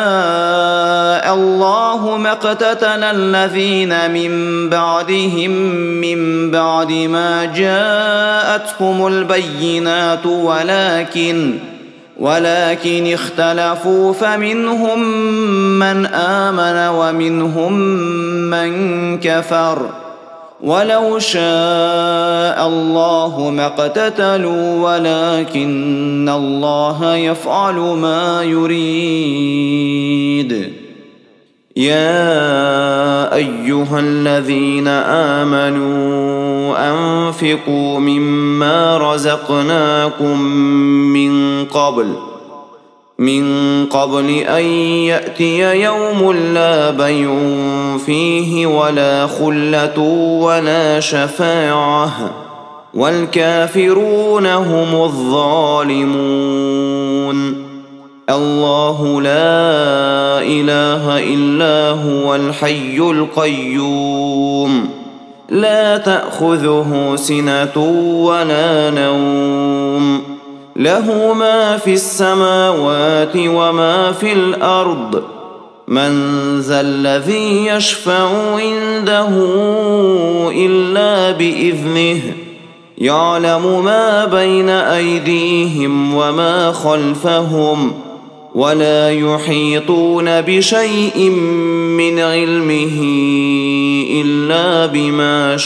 الله ما اقتتل الذين من بعدهم من بعد ما جاءتهم البينات ولكن ولكن اختلفوا فمنهم من آمن ومنهم من كفر ولو شاء الله ما اقتتلوا ولكن الله يفعل ما يريد. يا أيها الذين آمنوا أنفقوا مما رزقناكم من قبل من قبل أن يأتي يوم لا بيع فيه ولا خلة ولا شفاعة والكافرون هم الظالمون. الله لا إله إلا هو الحي القيوم لا تأخذه سنة ولا نوم له ما في السماوات وما في الأرض من ذا الذي يشفع عنده إلا بإذنه يعلم ما بين أيديهم وما خلفهم ولا يحيطون بشيء من علمه إلا بما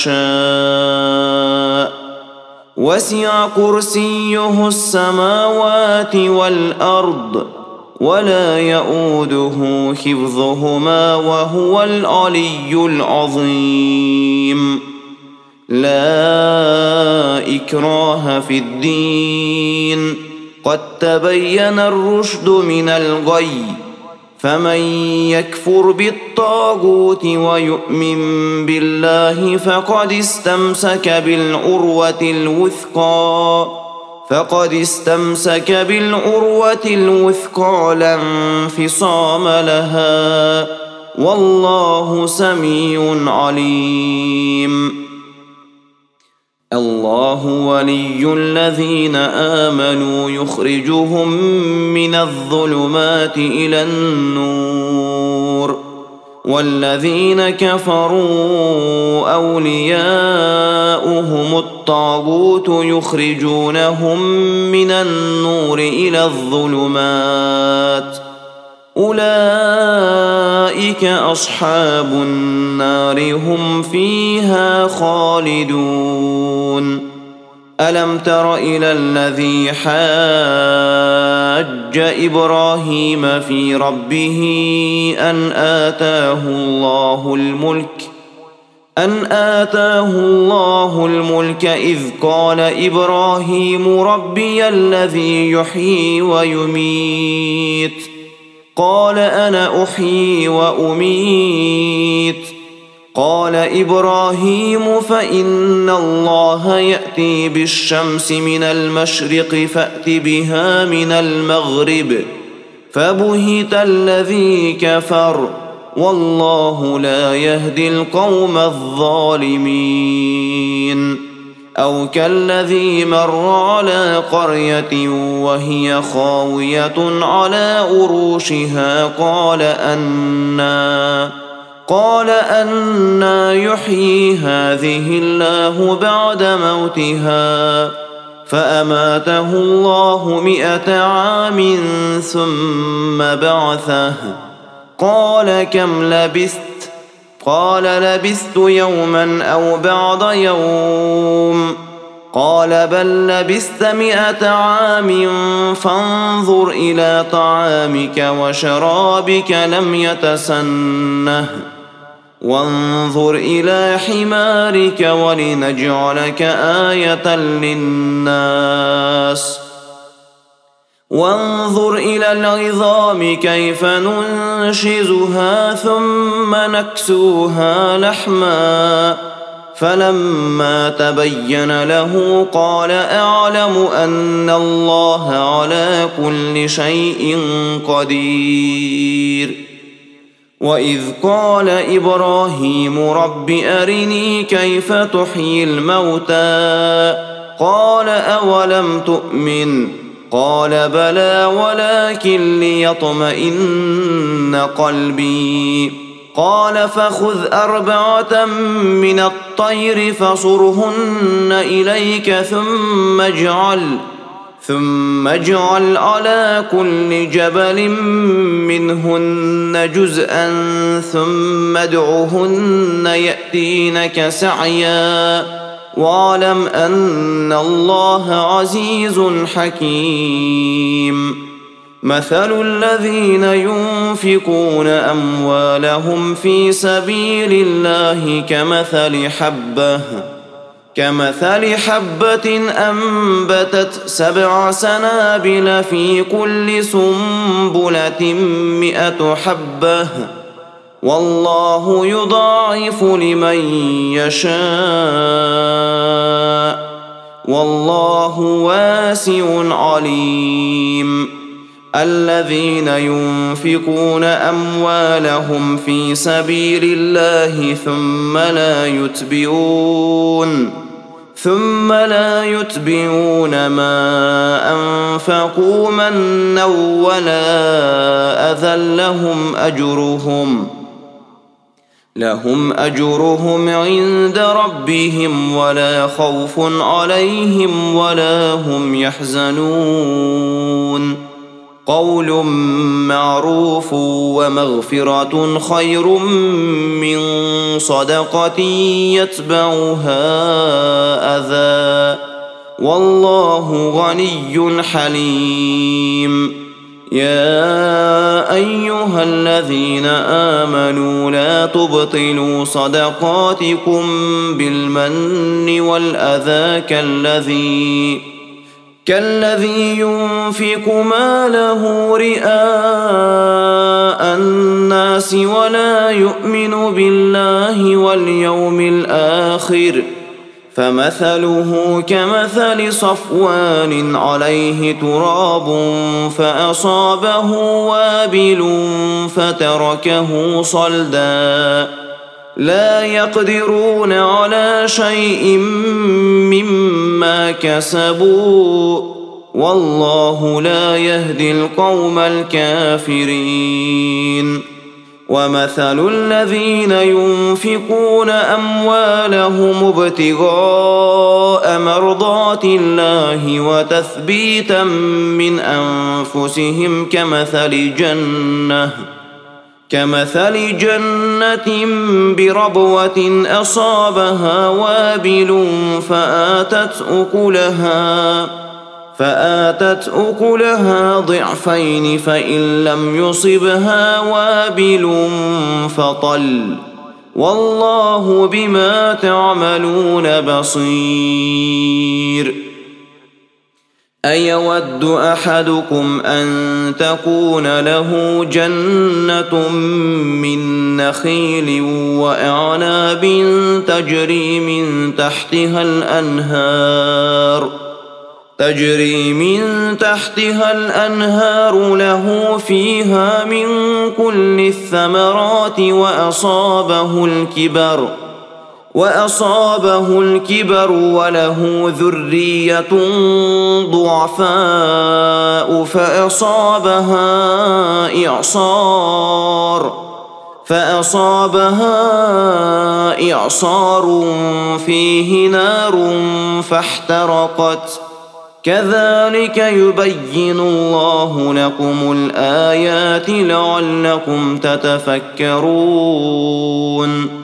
شاء وسع كرسيه السماوات والأرض ولا يؤوده حفظهما وهو العلي العظيم. لا إكراه في الدين قد تبين الرشد من الغي فمن يكفر بالطاغوت ويؤمن بالله فقد استمسك بالعروة الوثقى فقد استمسك بالعروة الوثقى لا انفصام لها والله سميع عليم. الله ولي الذين آمنوا يخرجهم من الظلمات إلى النور والذين كفروا أولياؤهم الطاغوت يخرجونهم من النور إلى الظلمات أولئك أصحاب النار هم فيها خالدون. ألم تر إلى الذي حاج إبراهيم في ربه أن آتاه الله الملك أن آتاه الله الملك إذ قال إبراهيم ربي الذي يحيي ويميت قال أنا أحيي وأميت قال إبراهيم فإن الله يأتي بالشمس من المشرق فأت بها من المغرب فبهت الذي كفر والله لا يهدي القوم الظالمين. أو كالذي مر على قرية وهي خاوية على عروشها قال أنى قال أنى يحيي هذه الله بعد موتها فأماته الله مئة عام ثم بعثه قال كم لبثت قال لبثت يوما أو بعض يوم قال بل لبثت مئة عام فانظر إلى طعامك وشرابك لم يتسنه وانظر إلى حمارك ولنجعلك آية للناس وانظر إلى العظام كيف ننشزها ثم نكسوها لحما فلما تبين له قال أعلم أن الله على كل شيء قدير. وإذ قال إبراهيم رب أرني كيف تحيي الموتى قال أولم تؤمن قال بلى ولكن ليطمئن قلبي قال فخذ أربعة من الطير فصرهن إليك ثم اجعل ثم اجعل على كل جبل منهن جزءا ثم ادعهن يأتينك سعيا واعلم أن الله عزيز حكيم. مثل الذين ينفقون أموالهم في سبيل الله كمثل حبة كمثل حبة أنبتت سبع سنابل في كل سنبلة مئة حبة والله يضاعف لمن يشاء والله واسع عليم. الذين ينفقون أموالهم في سبيل الله ثم لا يتبعون ثم لا يتبعون ما أنفقوا منا ولا أذى لهم أجرهم لهم أجرهم عند ربهم ولا خوف عليهم ولا هم يحزنون. قول معروف ومغفرة خير من صدقة يتبعها أذى والله غني حليم. يا أيها الذين آمنوا لا تبطلوا صدقاتكم بالمن والأذى كالذي كالذي ينفق ماله رئاء الناس ولا يؤمن بالله واليوم الآخر فمثله كمثل صفوان عليه تراب فأصابه وابل فتركه صلدا لا يقدرون على شيء مما كسبوا والله لا يهدي القوم الكافرين. ومثل الذين ينفقون أموالهم ابتغاء مرضات الله وتثبيتا من أنفسهم كمثل جنة كمثل جنة بربوة أصابها وابل فآتت أكلها فآتت أكلها ضعفين فإن لم يصبها وابل فطل والله بما تعملون بصير. أيود أحدكم أن تكون له جنة من نخيل وأعناب تجري من تحتها الأنهار تجري من تحتها الأنهار له فيها من كل الثمرات وأصابه الكبر وأصابه الكبر وله ذرية ضعفاء فأصابها إعصار فأصابها إعصار فيه نار فاحترقت كذلك يبين الله لكم الآيات لعلكم تتفكرون.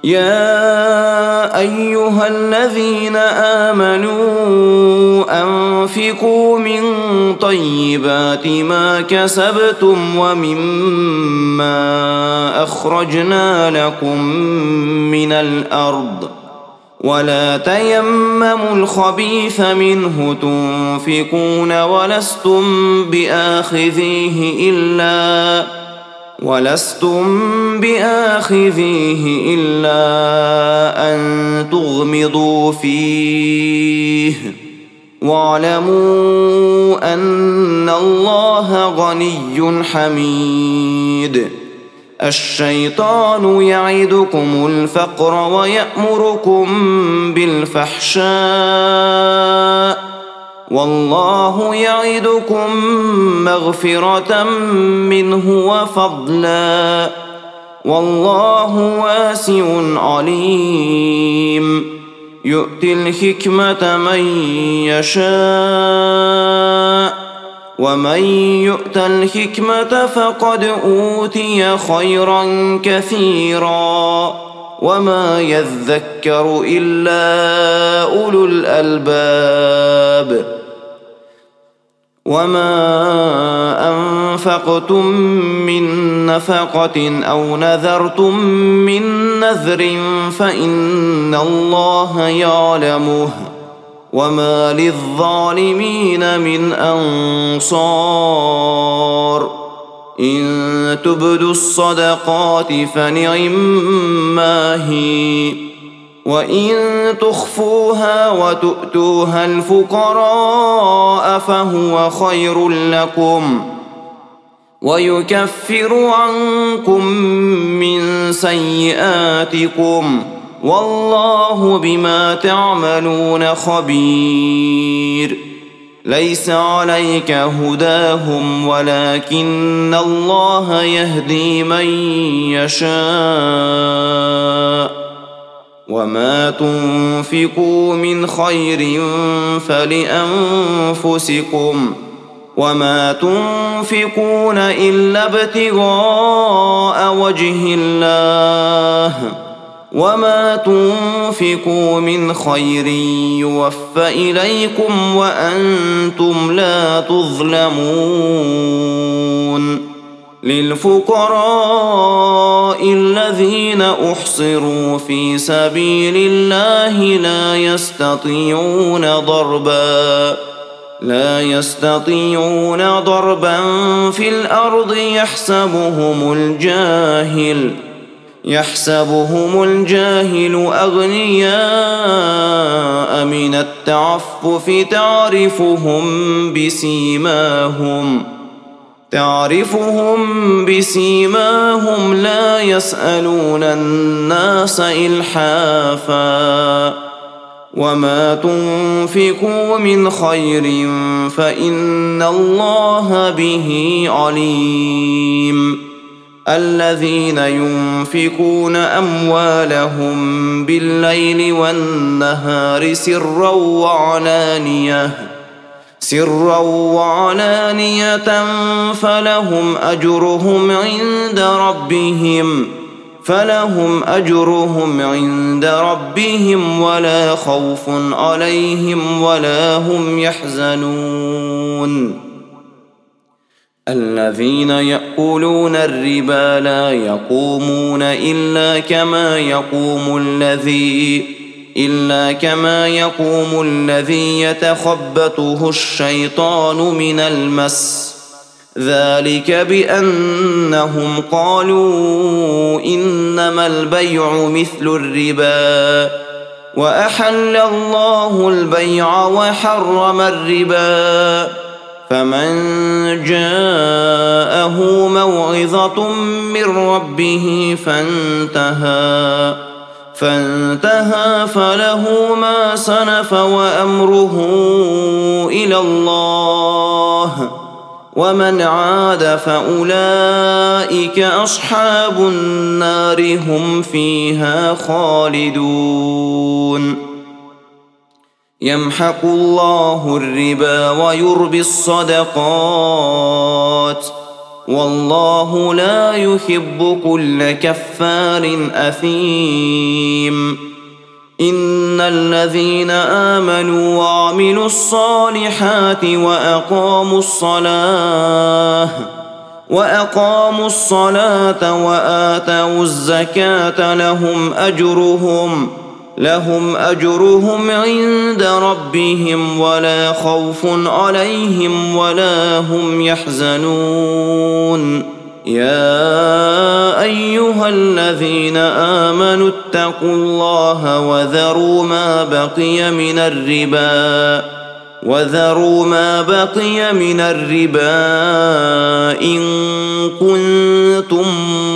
يا أيها الذين آمنوا أنفقوا من طيبات ما كسبتم ومما أخرجنا لكم من الأرض ولا تيمموا الخبيث منه تنفقون ولستم بآخذيه إلا ولستم بآخذيه إلا أن تغمضوا فيه واعلموا أن الله غني حميد. الشيطان يعدكم الفقر ويأمركم بالفحشاء والله يعدكم مغفرة منه وفضلا والله واسع عليم. يؤتي الحكمة من يشاء ومن يؤت الحكمة فقد أوتي خيرا كثيرا وما يذكر إلا أولو الألباب. وما أنفقتم من نفقة أو نذرتم من نذر فإن الله يعلمه وما للظالمين من أنصار. إن تبدوا الصدقات فنعما هي وإن تخفوها وتؤتوها الفقراء فهو خير لكم ويكفر عنكم من سيئاتكم والله بما تعملون خبير. ليس عليك هداهم ولكن الله يهدي من يشاء وما تنفقوا من خير فلأنفسكم وما تنفقون إلا ابتغاء وجه الله وما تنفقوا من خير يوفى إليكم وأنتم لا تظلمون. للفقراء الذين أحصروا في سبيل الله لا يستطيعون ضربا لا يستطيعون ضربا في الأرض يحسبهم الجاهل يحسبهم الجاهل أغنياء من التعفف تعرفهم بسيماهم تعرفهم بسيماهم لا يسألون الناس إلحافا وما تنفقوا من خير فإن الله به عليم. الذين ينفقون أموالهم بالليل والنهار سرا وعلانية سرا وعلانية فلهم أجرهم عند ربهم فلهم أجرهم عند ربهم ولا خوف عليهم ولا هم يحزنون. الذين يأكلون الربا لا يقومون إلا كما يقوم الذي إلا كما يقوم الذي يتخبطه الشيطان من المس ذلك بأنهم قالوا إنما البيع مثل الربا وأحل الله البيع وحرم الربا. فمن جاءه موعظة من ربه فانتهى فانتهى فله ما سلف وأمره إلى الله ومن عاد فأولئك أصحاب النار هم فيها خالدون. يمحق الله الربا ويربي الصدقات والله لا يحب كل كفار أثيم. إن الذين آمنوا وعملوا الصالحات وأقاموا الصلاة وأقاموا الصلاة وآتوا الزكاة لهم أجرهم لهم أجرهم عند ربهم ولا خوف عليهم ولا هم يحزنون. يا أيها الذين آمنوا اتقوا الله وذروا ما بقي من الربا وذروا ما بقي من الربا إن كنتم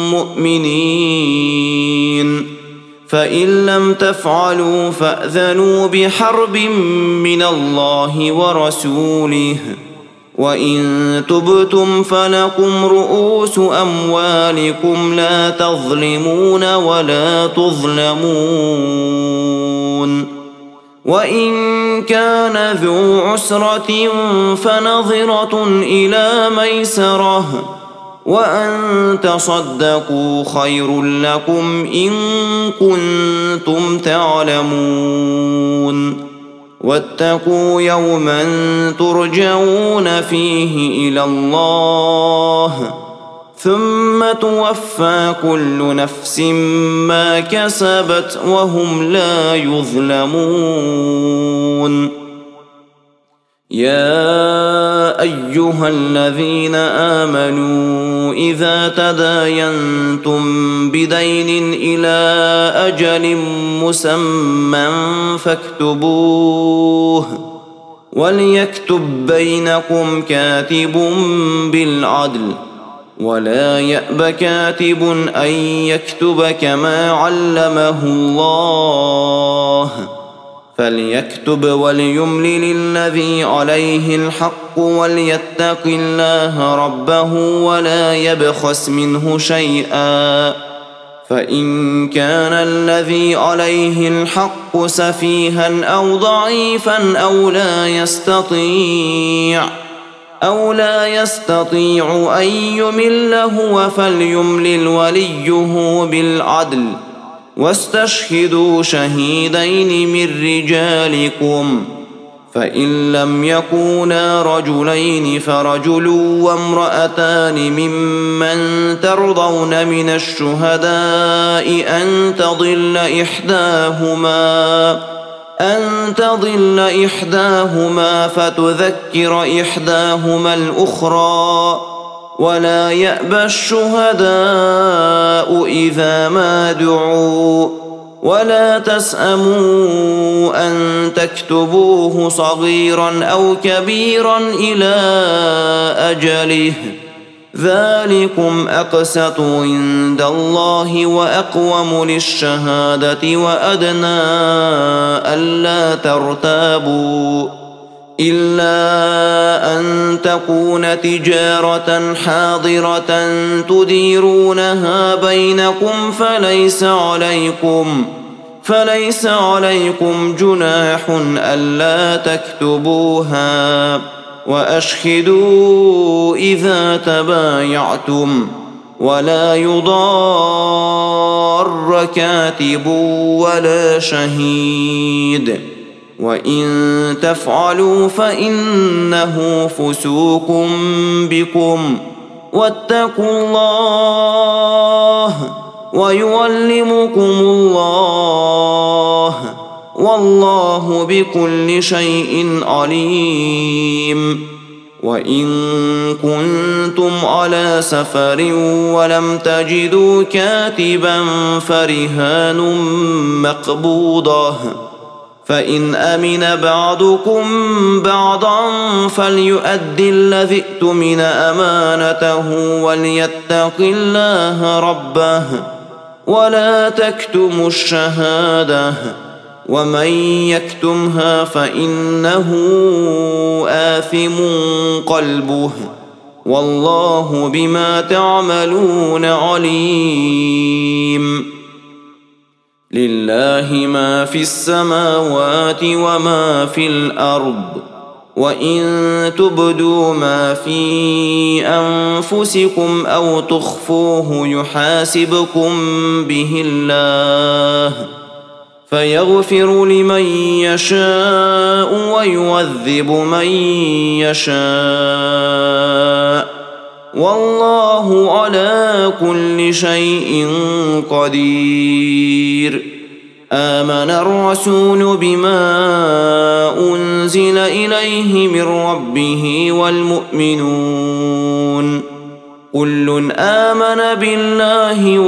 مؤمنين فإن لم تفعلوا فأذنوا بحرب من الله ورسوله وإن تبتم فلكم رؤوس أموالكم لا تظلمون ولا تظلمون وإن كان ذو عسرة فنظرة إلى ميسرة وأن تصدقوا خير لكم إن كنتم تعلمون واتقوا يوما ترجعون فيه إلى الله ثم توفى كل نفس ما كسبت وهم لا يظلمون يا أيها الذين آمنوا إذا تداينتم بدين إلى أجل مسمى فاكتبوه وليكتب بينكم كاتب بالعدل ولا يأب كاتب أن يكتب كما علمه الله فليكتب وليملل الذي عليه الحق وليتق الله ربه ولا يبخس منه شيئا فإن كان الذي عليه الحق سفيها أو ضعيفا أو لا يستطيع أو لا يستطيع أن يمل هو فليملل وليه بالعدل واستشهدوا شهيدين من رجالكم فإن لم يكونا رجلين فرجل وامرأتان ممن ترضون من الشهداء أن تضل إحداهما أن تضل إحداهما فتذكر إحداهما الأخرى ولا يأبى الشهداء إذا ما دعوا ولا تسأموا أن تكتبوه صغيرا أو كبيرا إلى أجله ذلكم أقسط عند الله وأقوم للشهادة وأدنى ألا ترتابوا إلا أن تكون تجارة حاضرة تديرونها بينكم فليس عليكم فليس عليكم جناح ألا تكتبوها وأشهدوا إذا تبايعتم ولا يضار كاتب ولا شهيد وإن تفعلوا فإنه فسوق بكم واتقوا الله ويعلمكم الله والله بكل شيء عليم وإن كنتم على سفر ولم تجدوا كاتبا فرهان مقبوضة فإن أمن بعضكم بعضا فليؤد الذي اؤتمن أمانته وليتق الله ربه ولا تكتموا الشهادة ومن يكتمها فإنه آثم قلبه والله بما تعملون عليم لله ما في السماوات وما في الأرض وإن تبدوا ما في أنفسكم أو تخفوه يحاسبكم به الله فيغفر لمن يشاء ويعذب من يشاء والله على كل شيء قدير آمن الرسول بما أنزل إليه من ربه والمؤمنون كل آمن بالله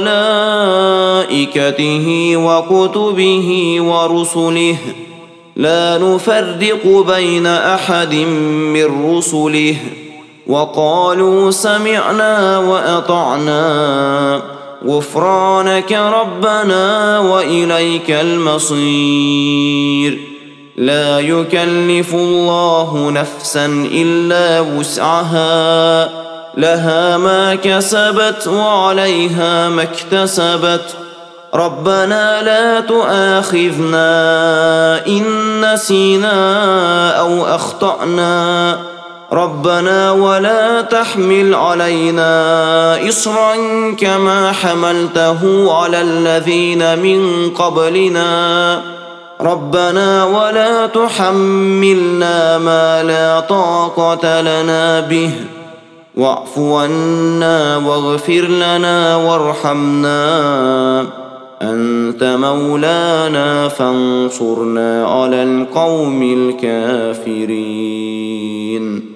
وملائكته وكتبه ورسله لا نفرق بين أحد من رسله وقالوا سمعنا وأطعنا غفرانك ربنا وإليك المصير. لا يكلف الله نفسا إلا وسعها لها ما كسبت وعليها ما اكتسبت ربنا لا تؤاخذنا إن نسينا أو أخطأنا ربنا ولا تحمل علينا إصرا كما حملته على الذين من قبلنا ربنا ولا تحملنا ما لا طاقة لنا به واعف عنا واغفر لنا وارحمنا أنت مولانا فانصرنا على القوم الكافرين.